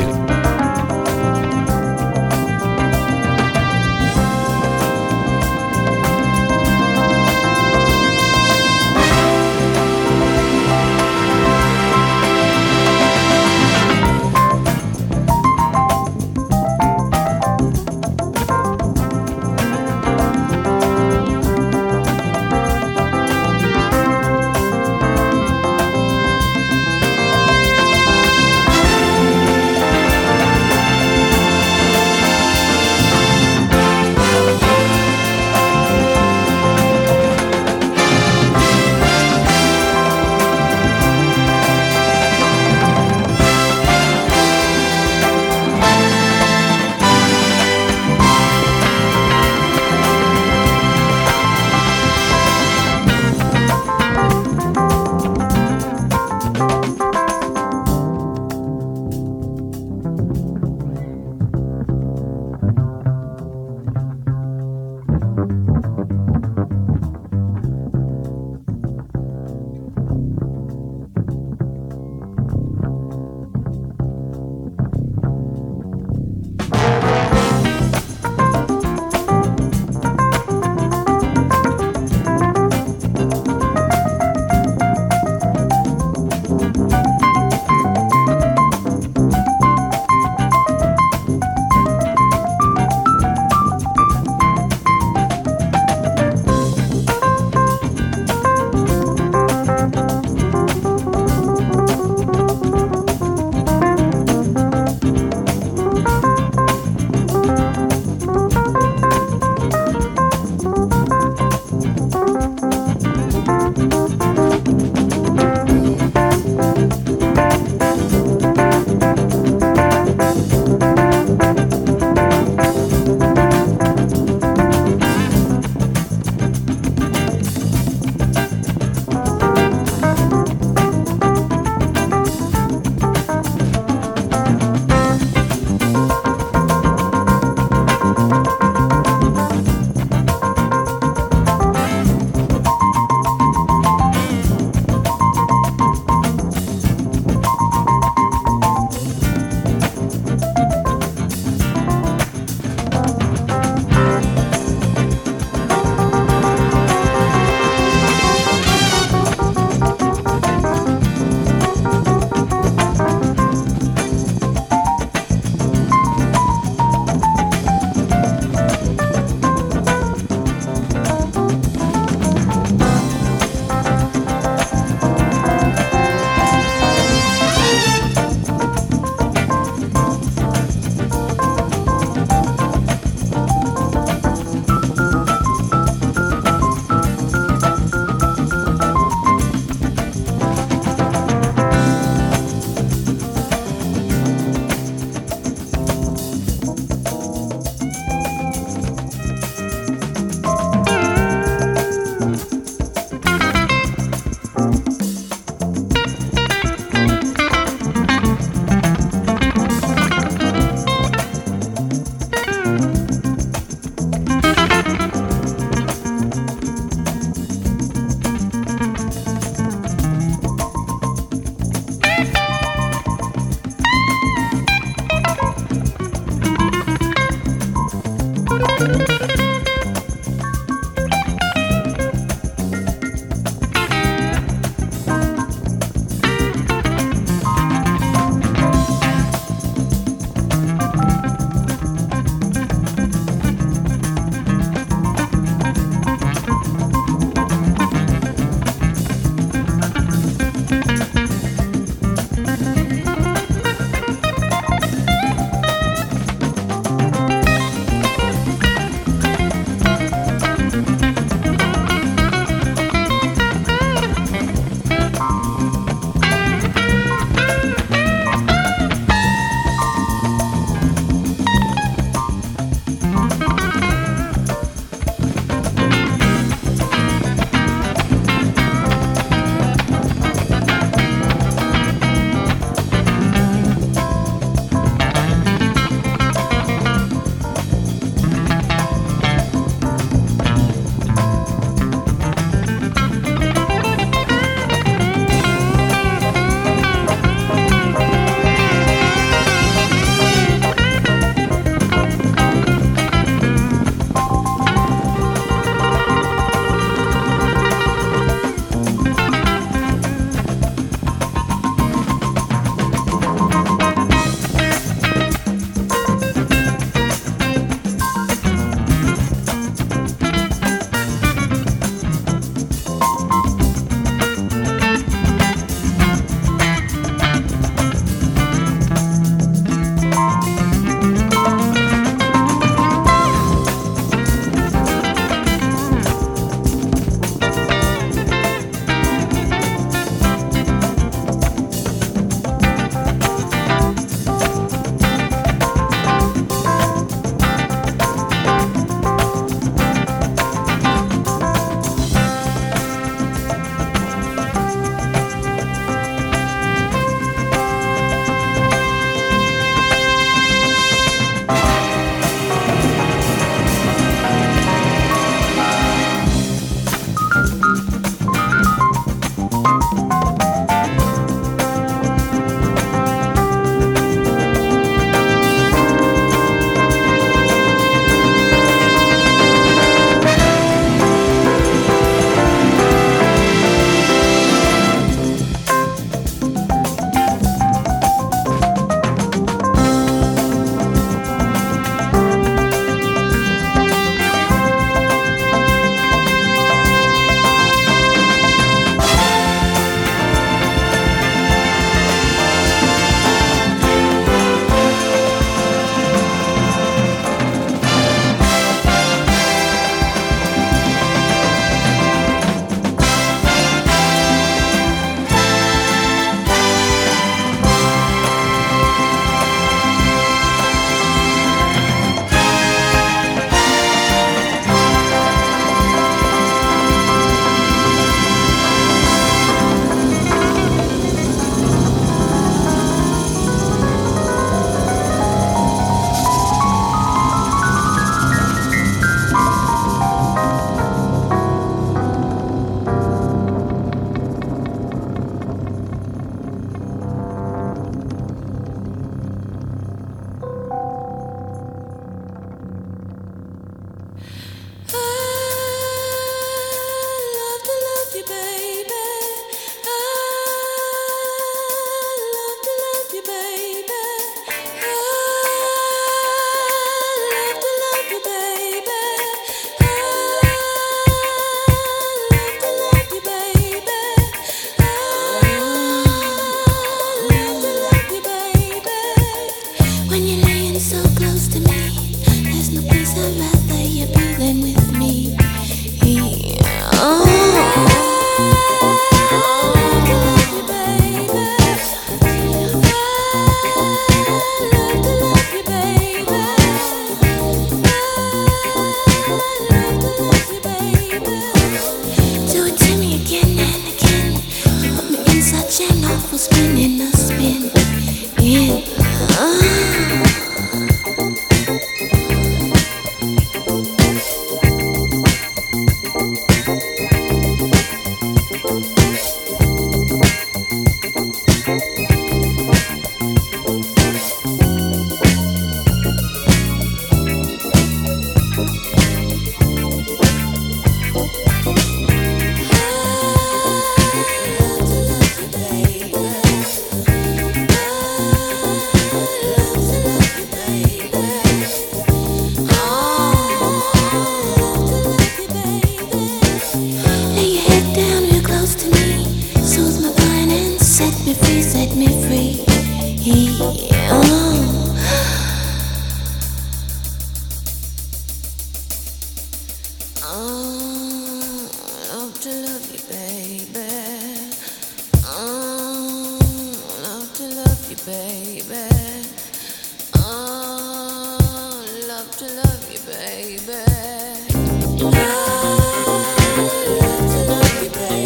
love was spinning a spin in. Oh.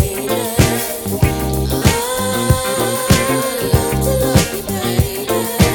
Baby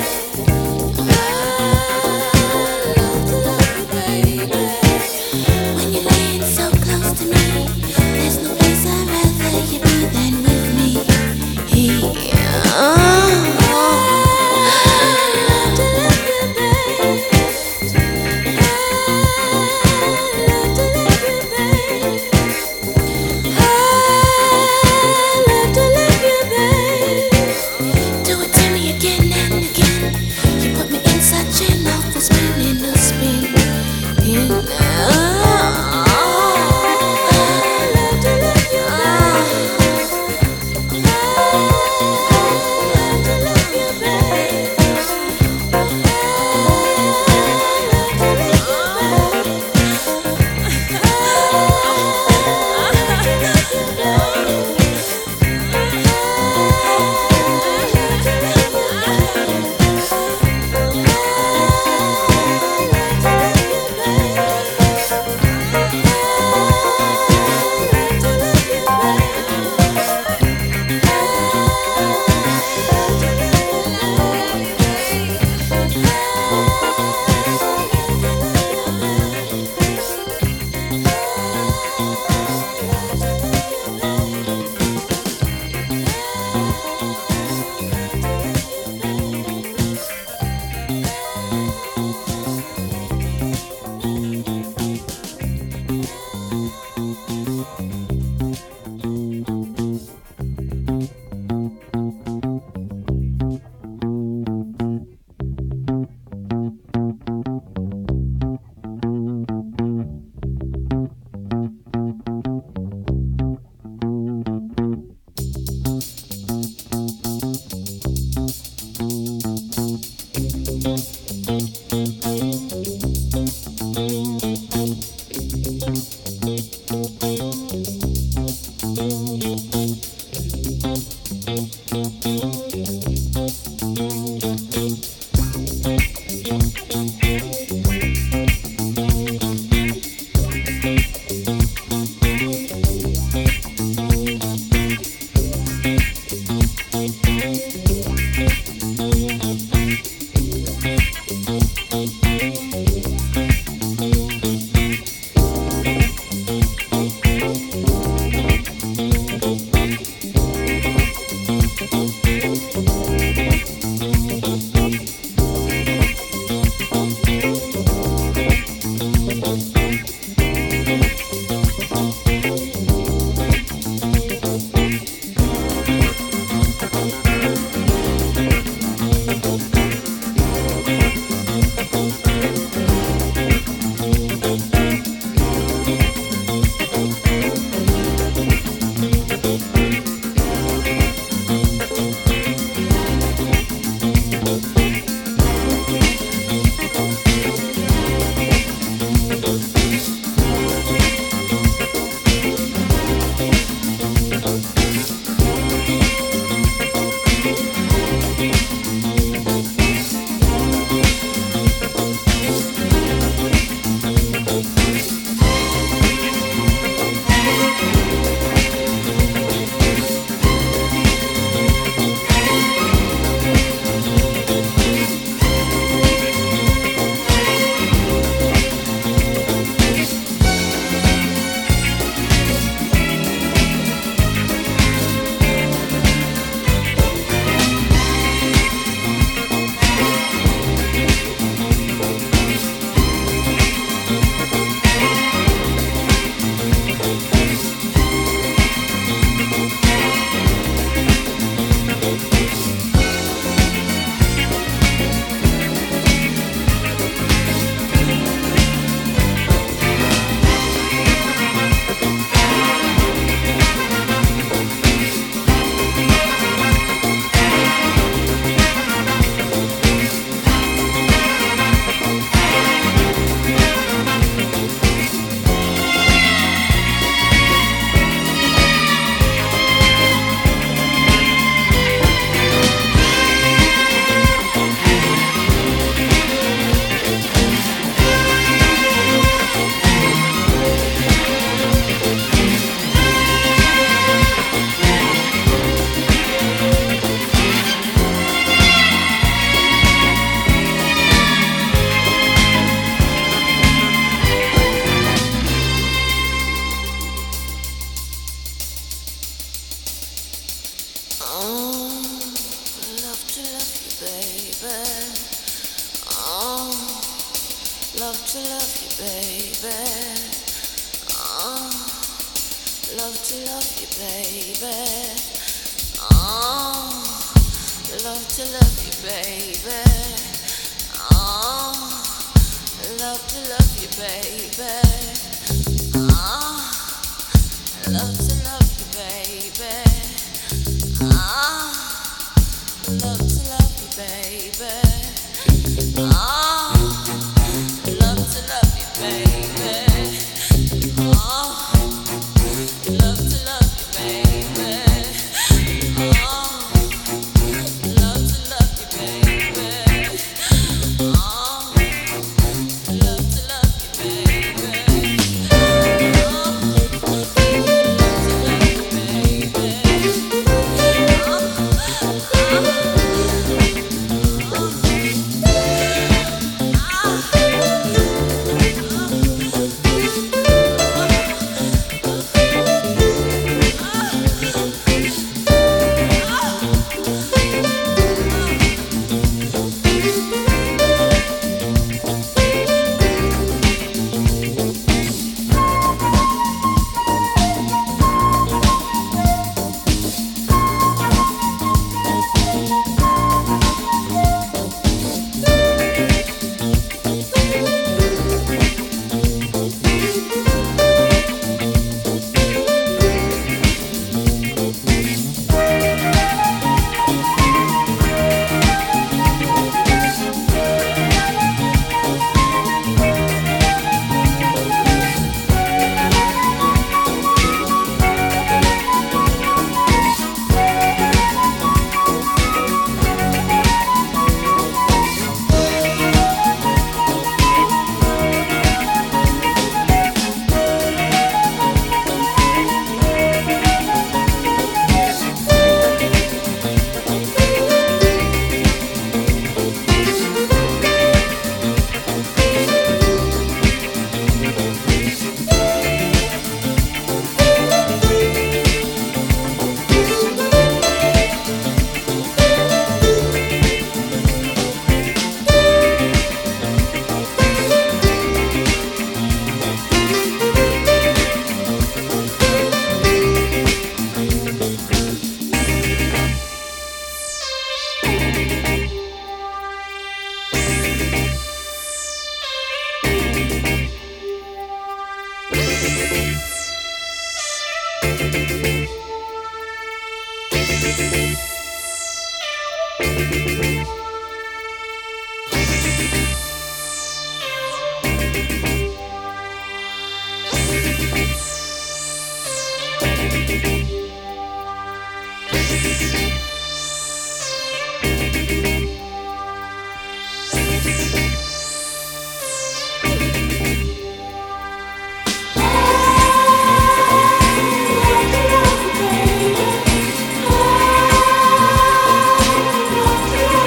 Love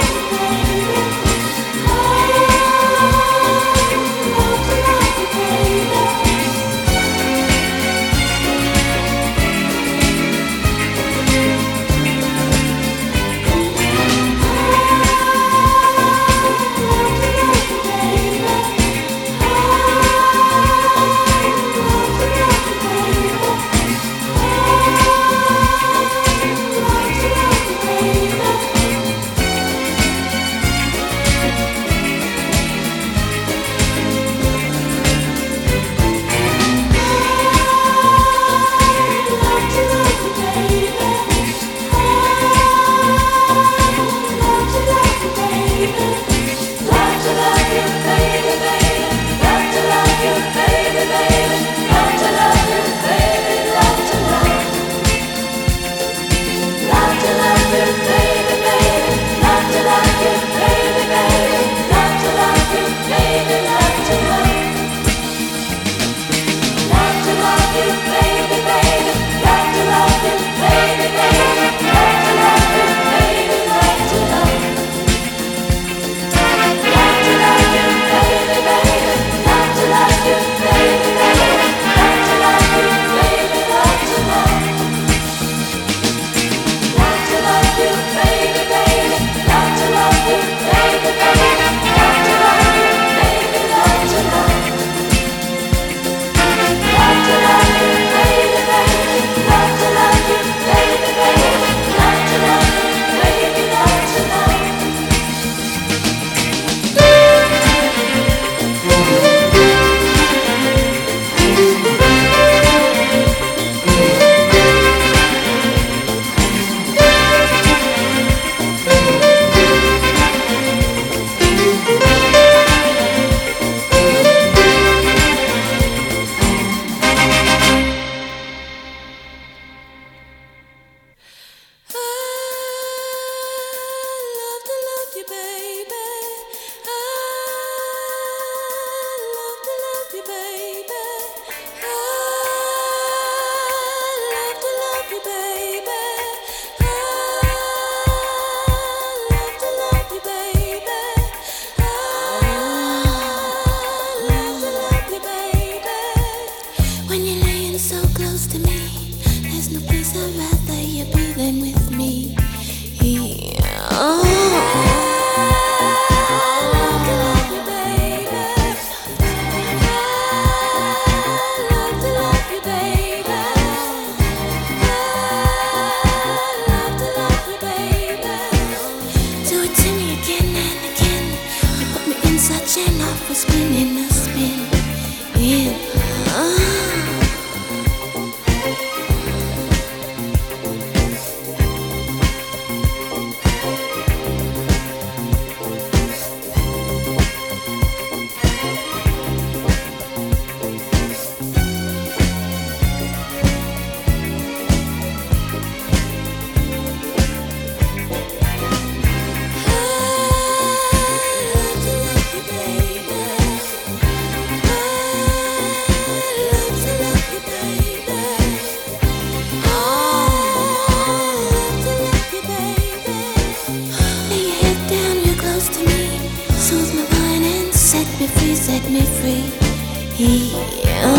set me free. Oh.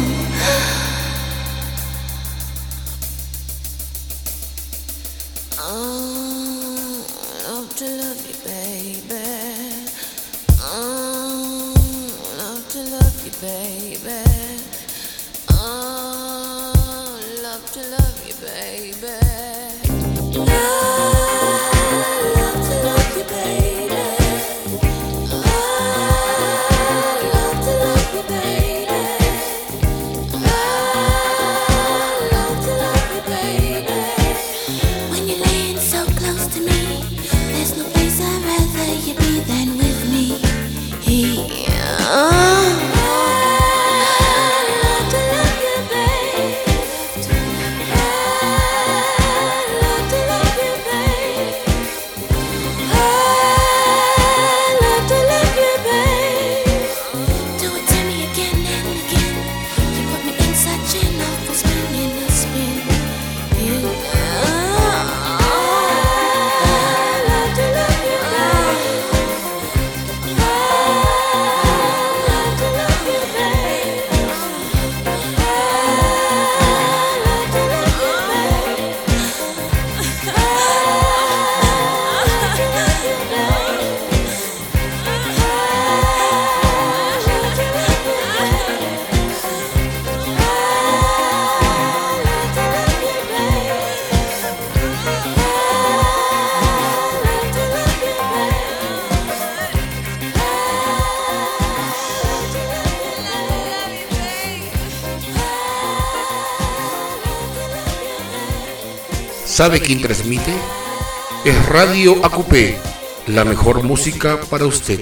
Oh, love to love you, baby. Oh, love to love you, baby. Oh, love to love you, baby. Love to love you, baby. Oh, love to love you, baby. Oh, love to love you, baby. When you're laying so close to me, there's no place I'd rather you be than with me. Oh. ¿Sabe quién transmite? Es Radio A Q P, la mejor música para usted.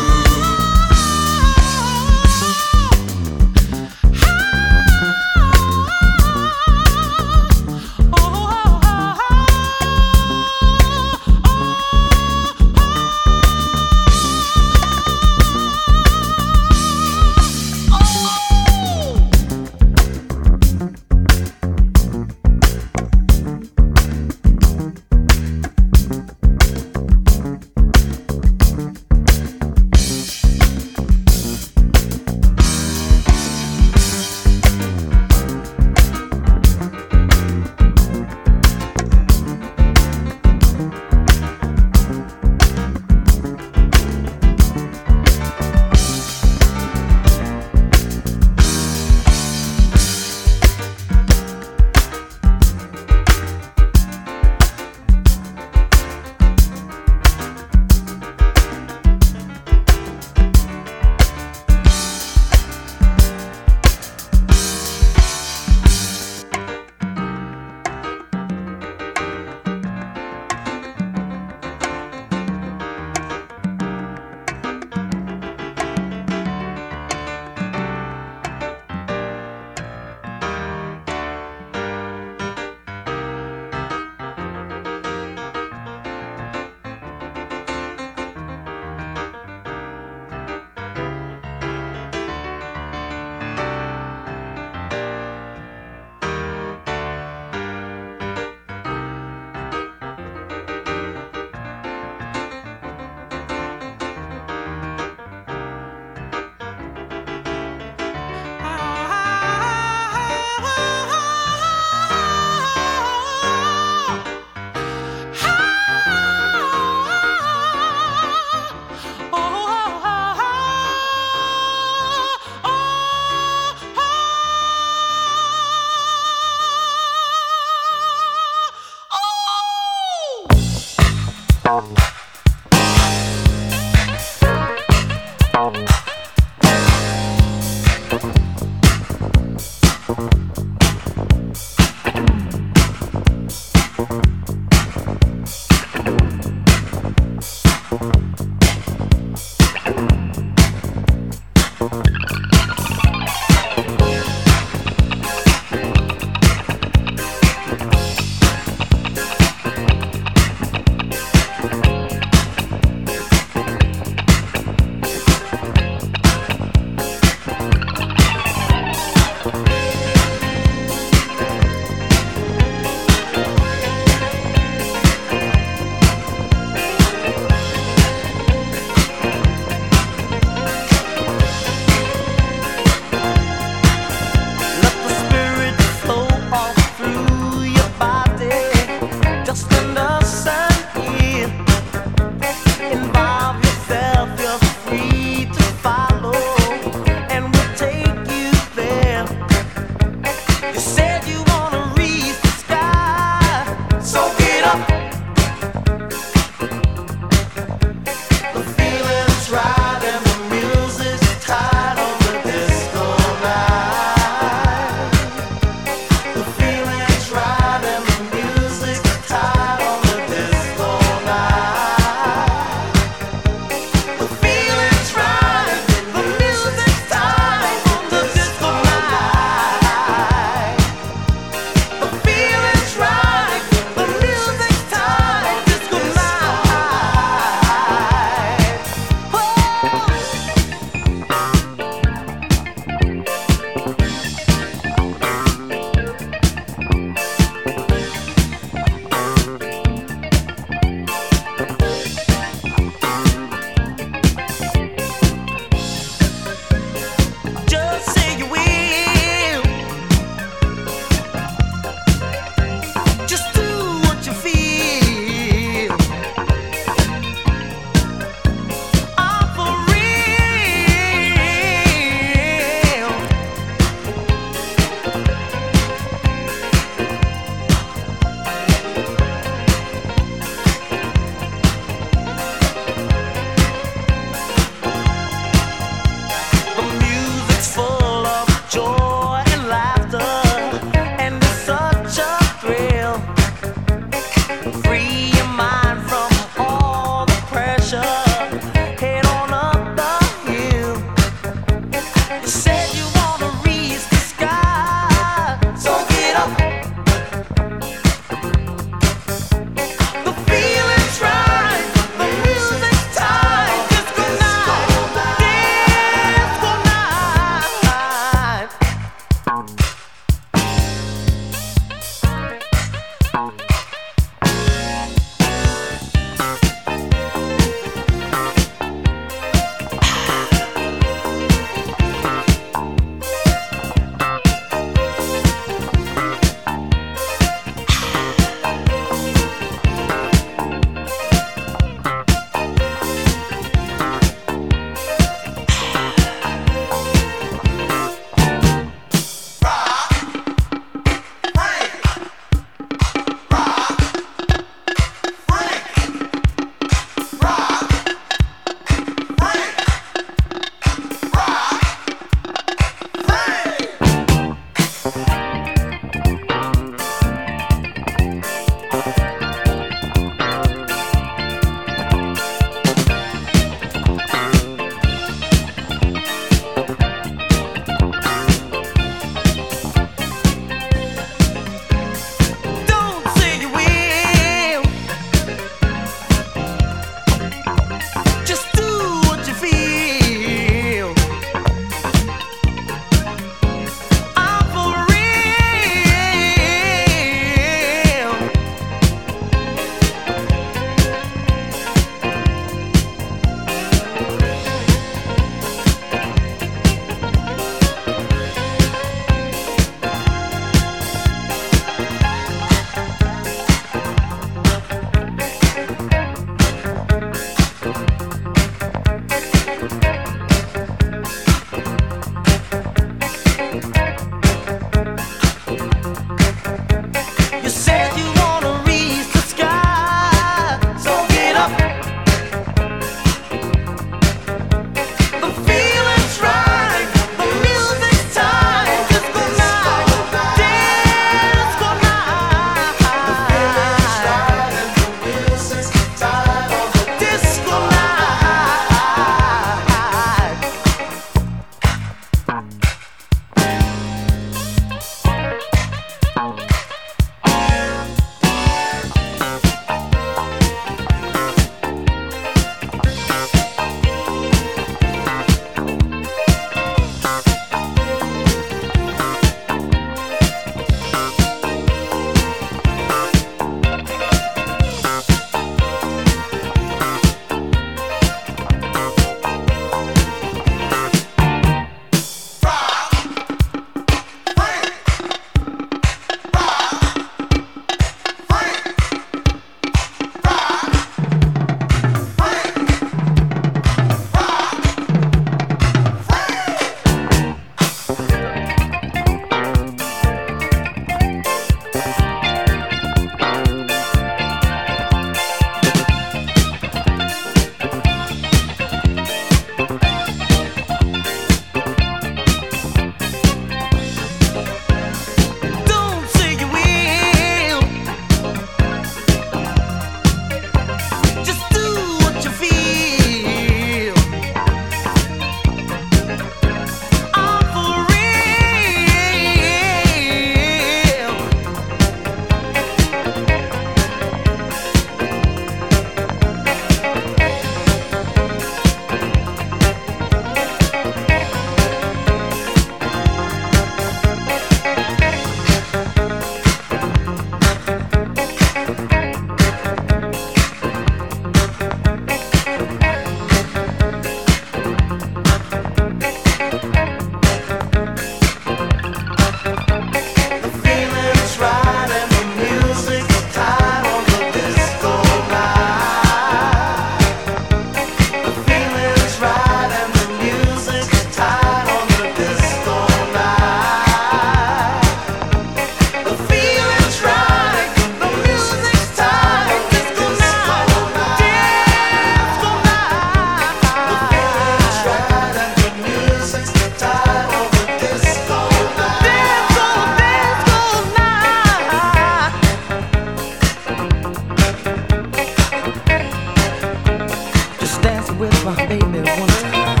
my baby one time.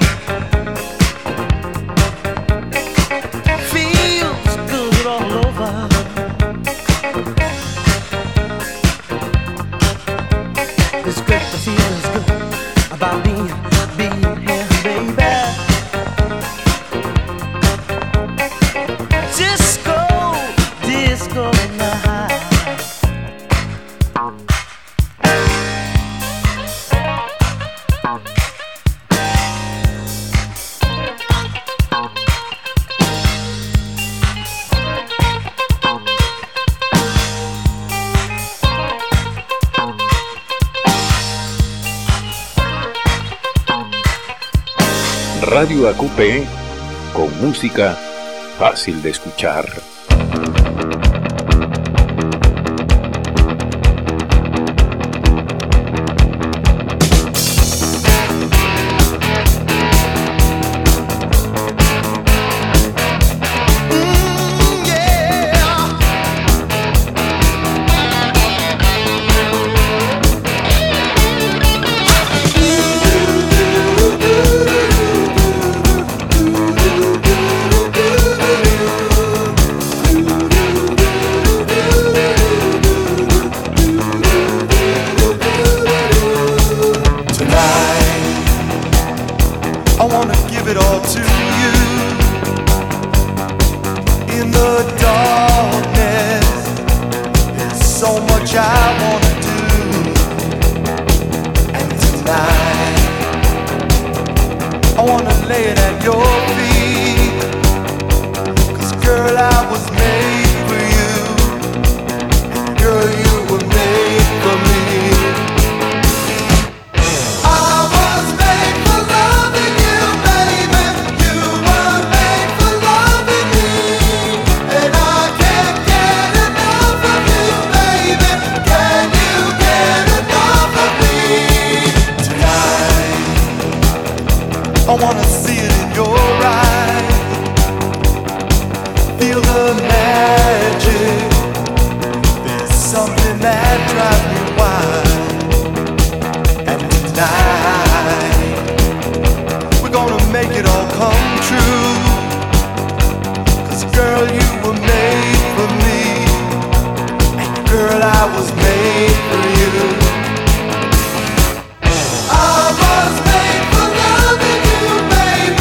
Feels good all over. It's great to feel as good about being, being here, baby. Disco, disco night. Radio A Q P, con música fácil de escuchar. I was made for loving you, baby.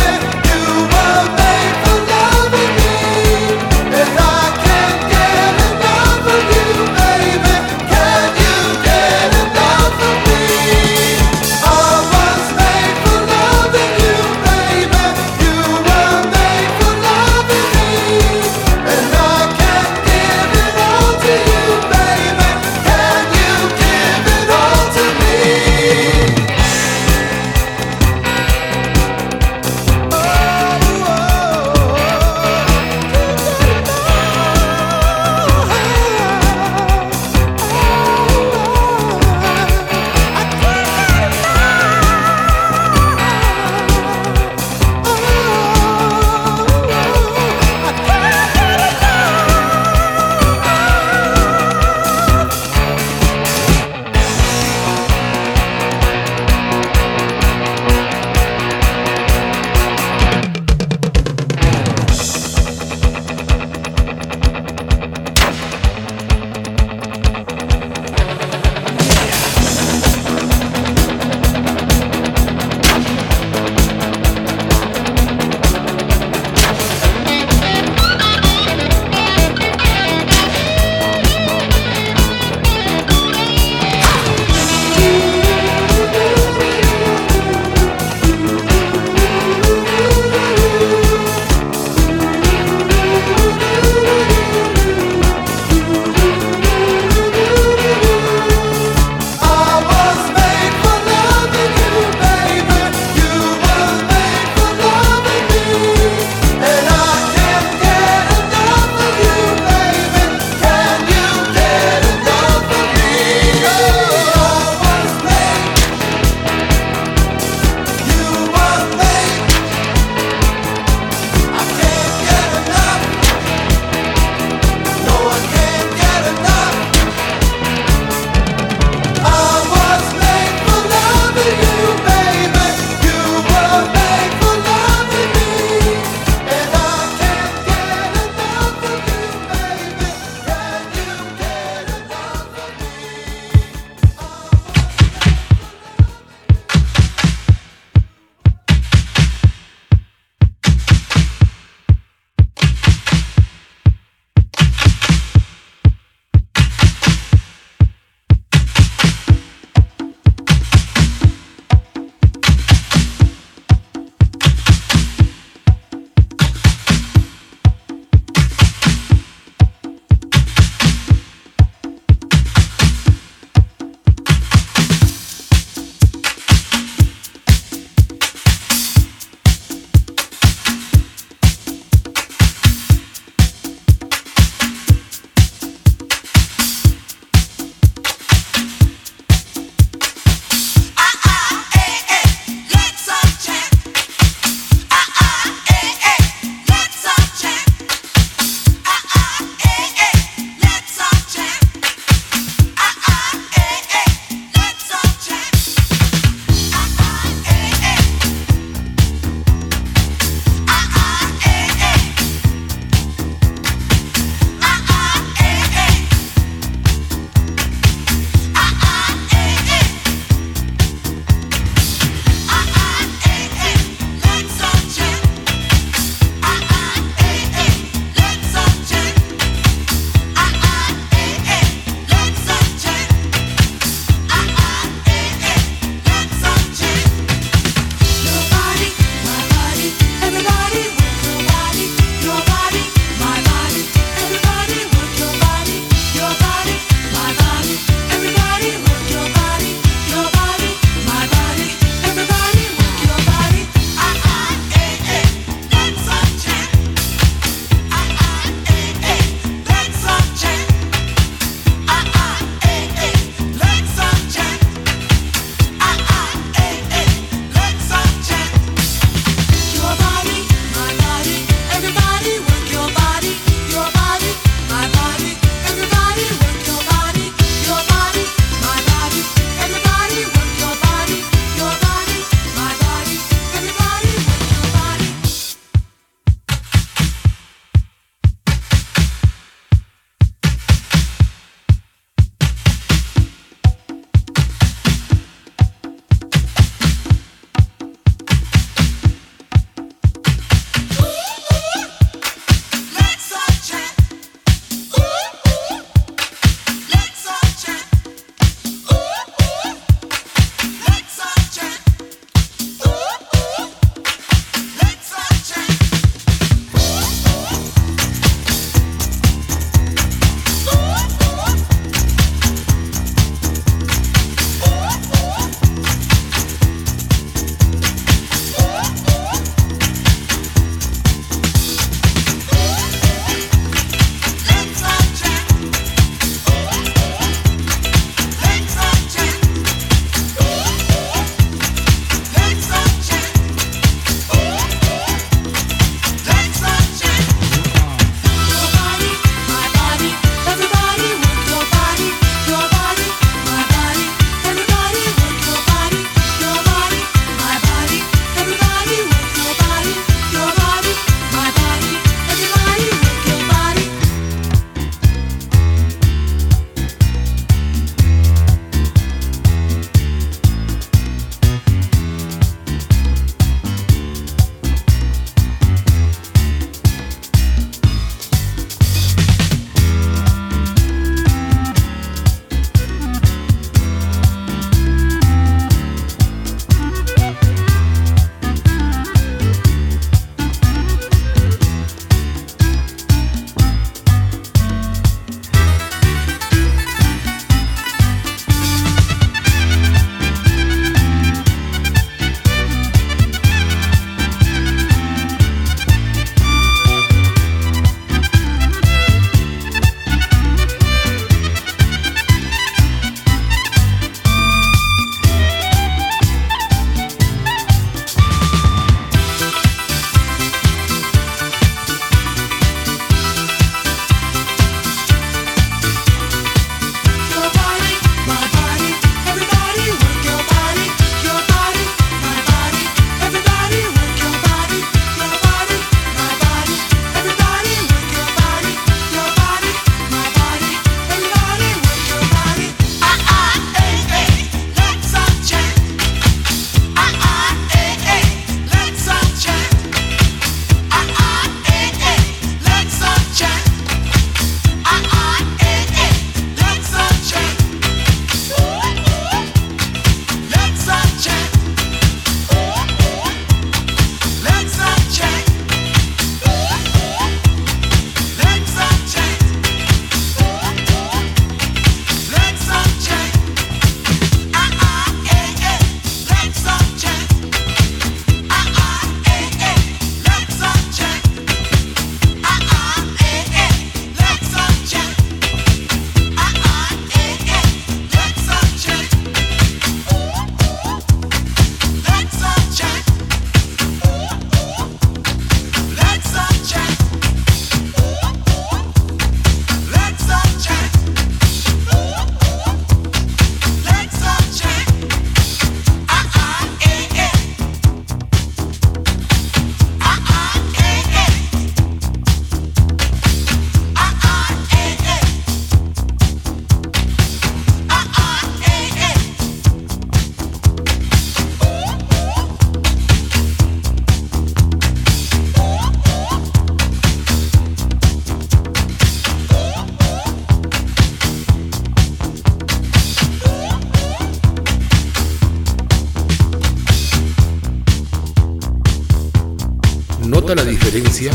nota la diferencia,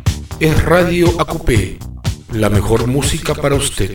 es Radio A Q P, la mejor música para usted.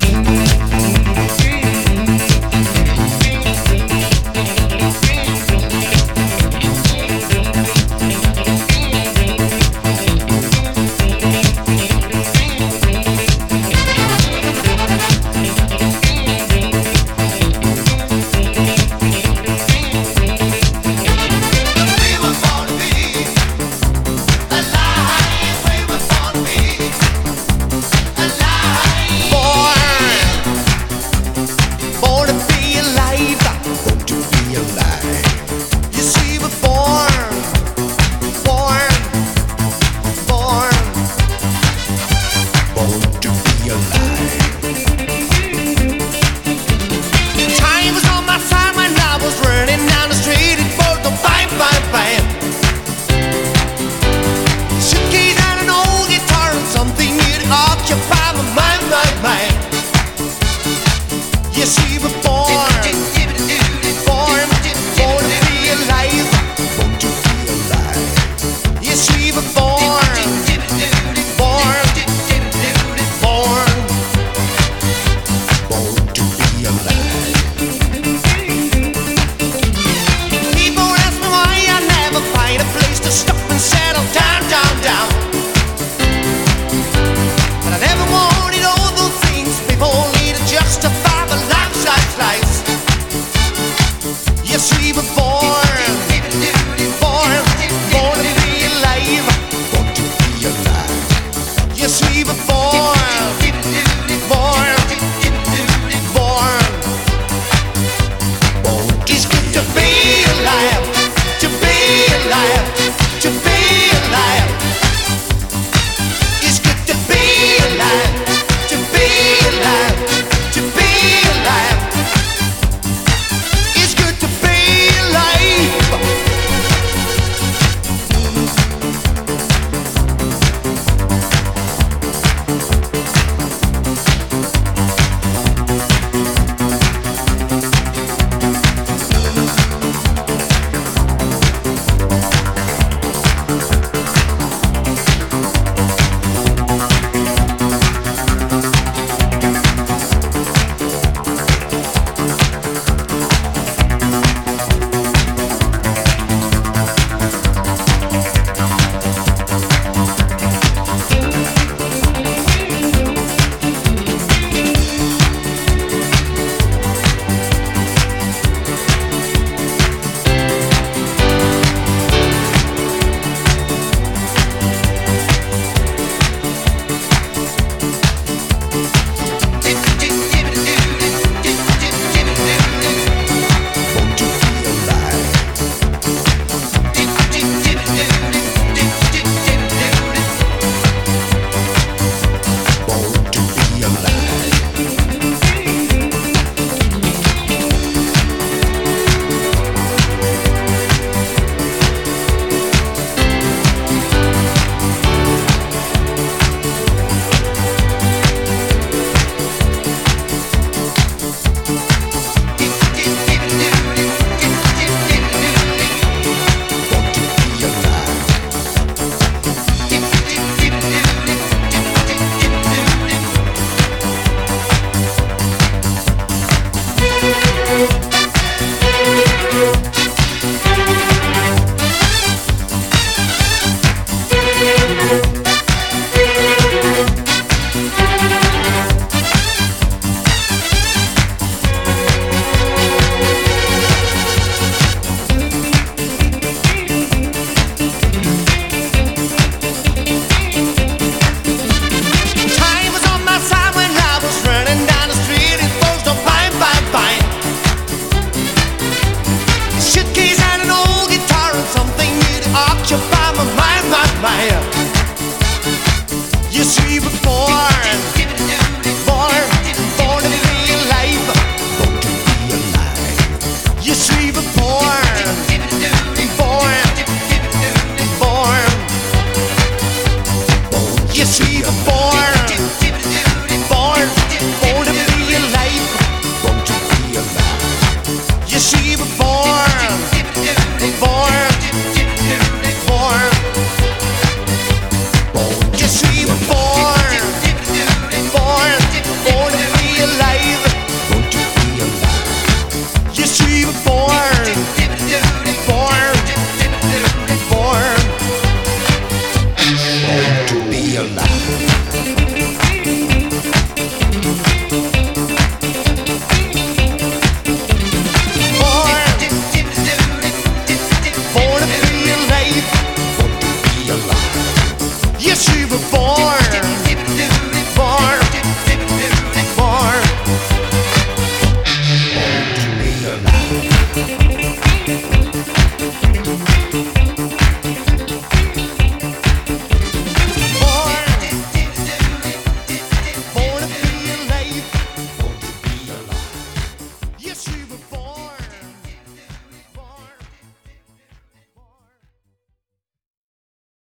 You see before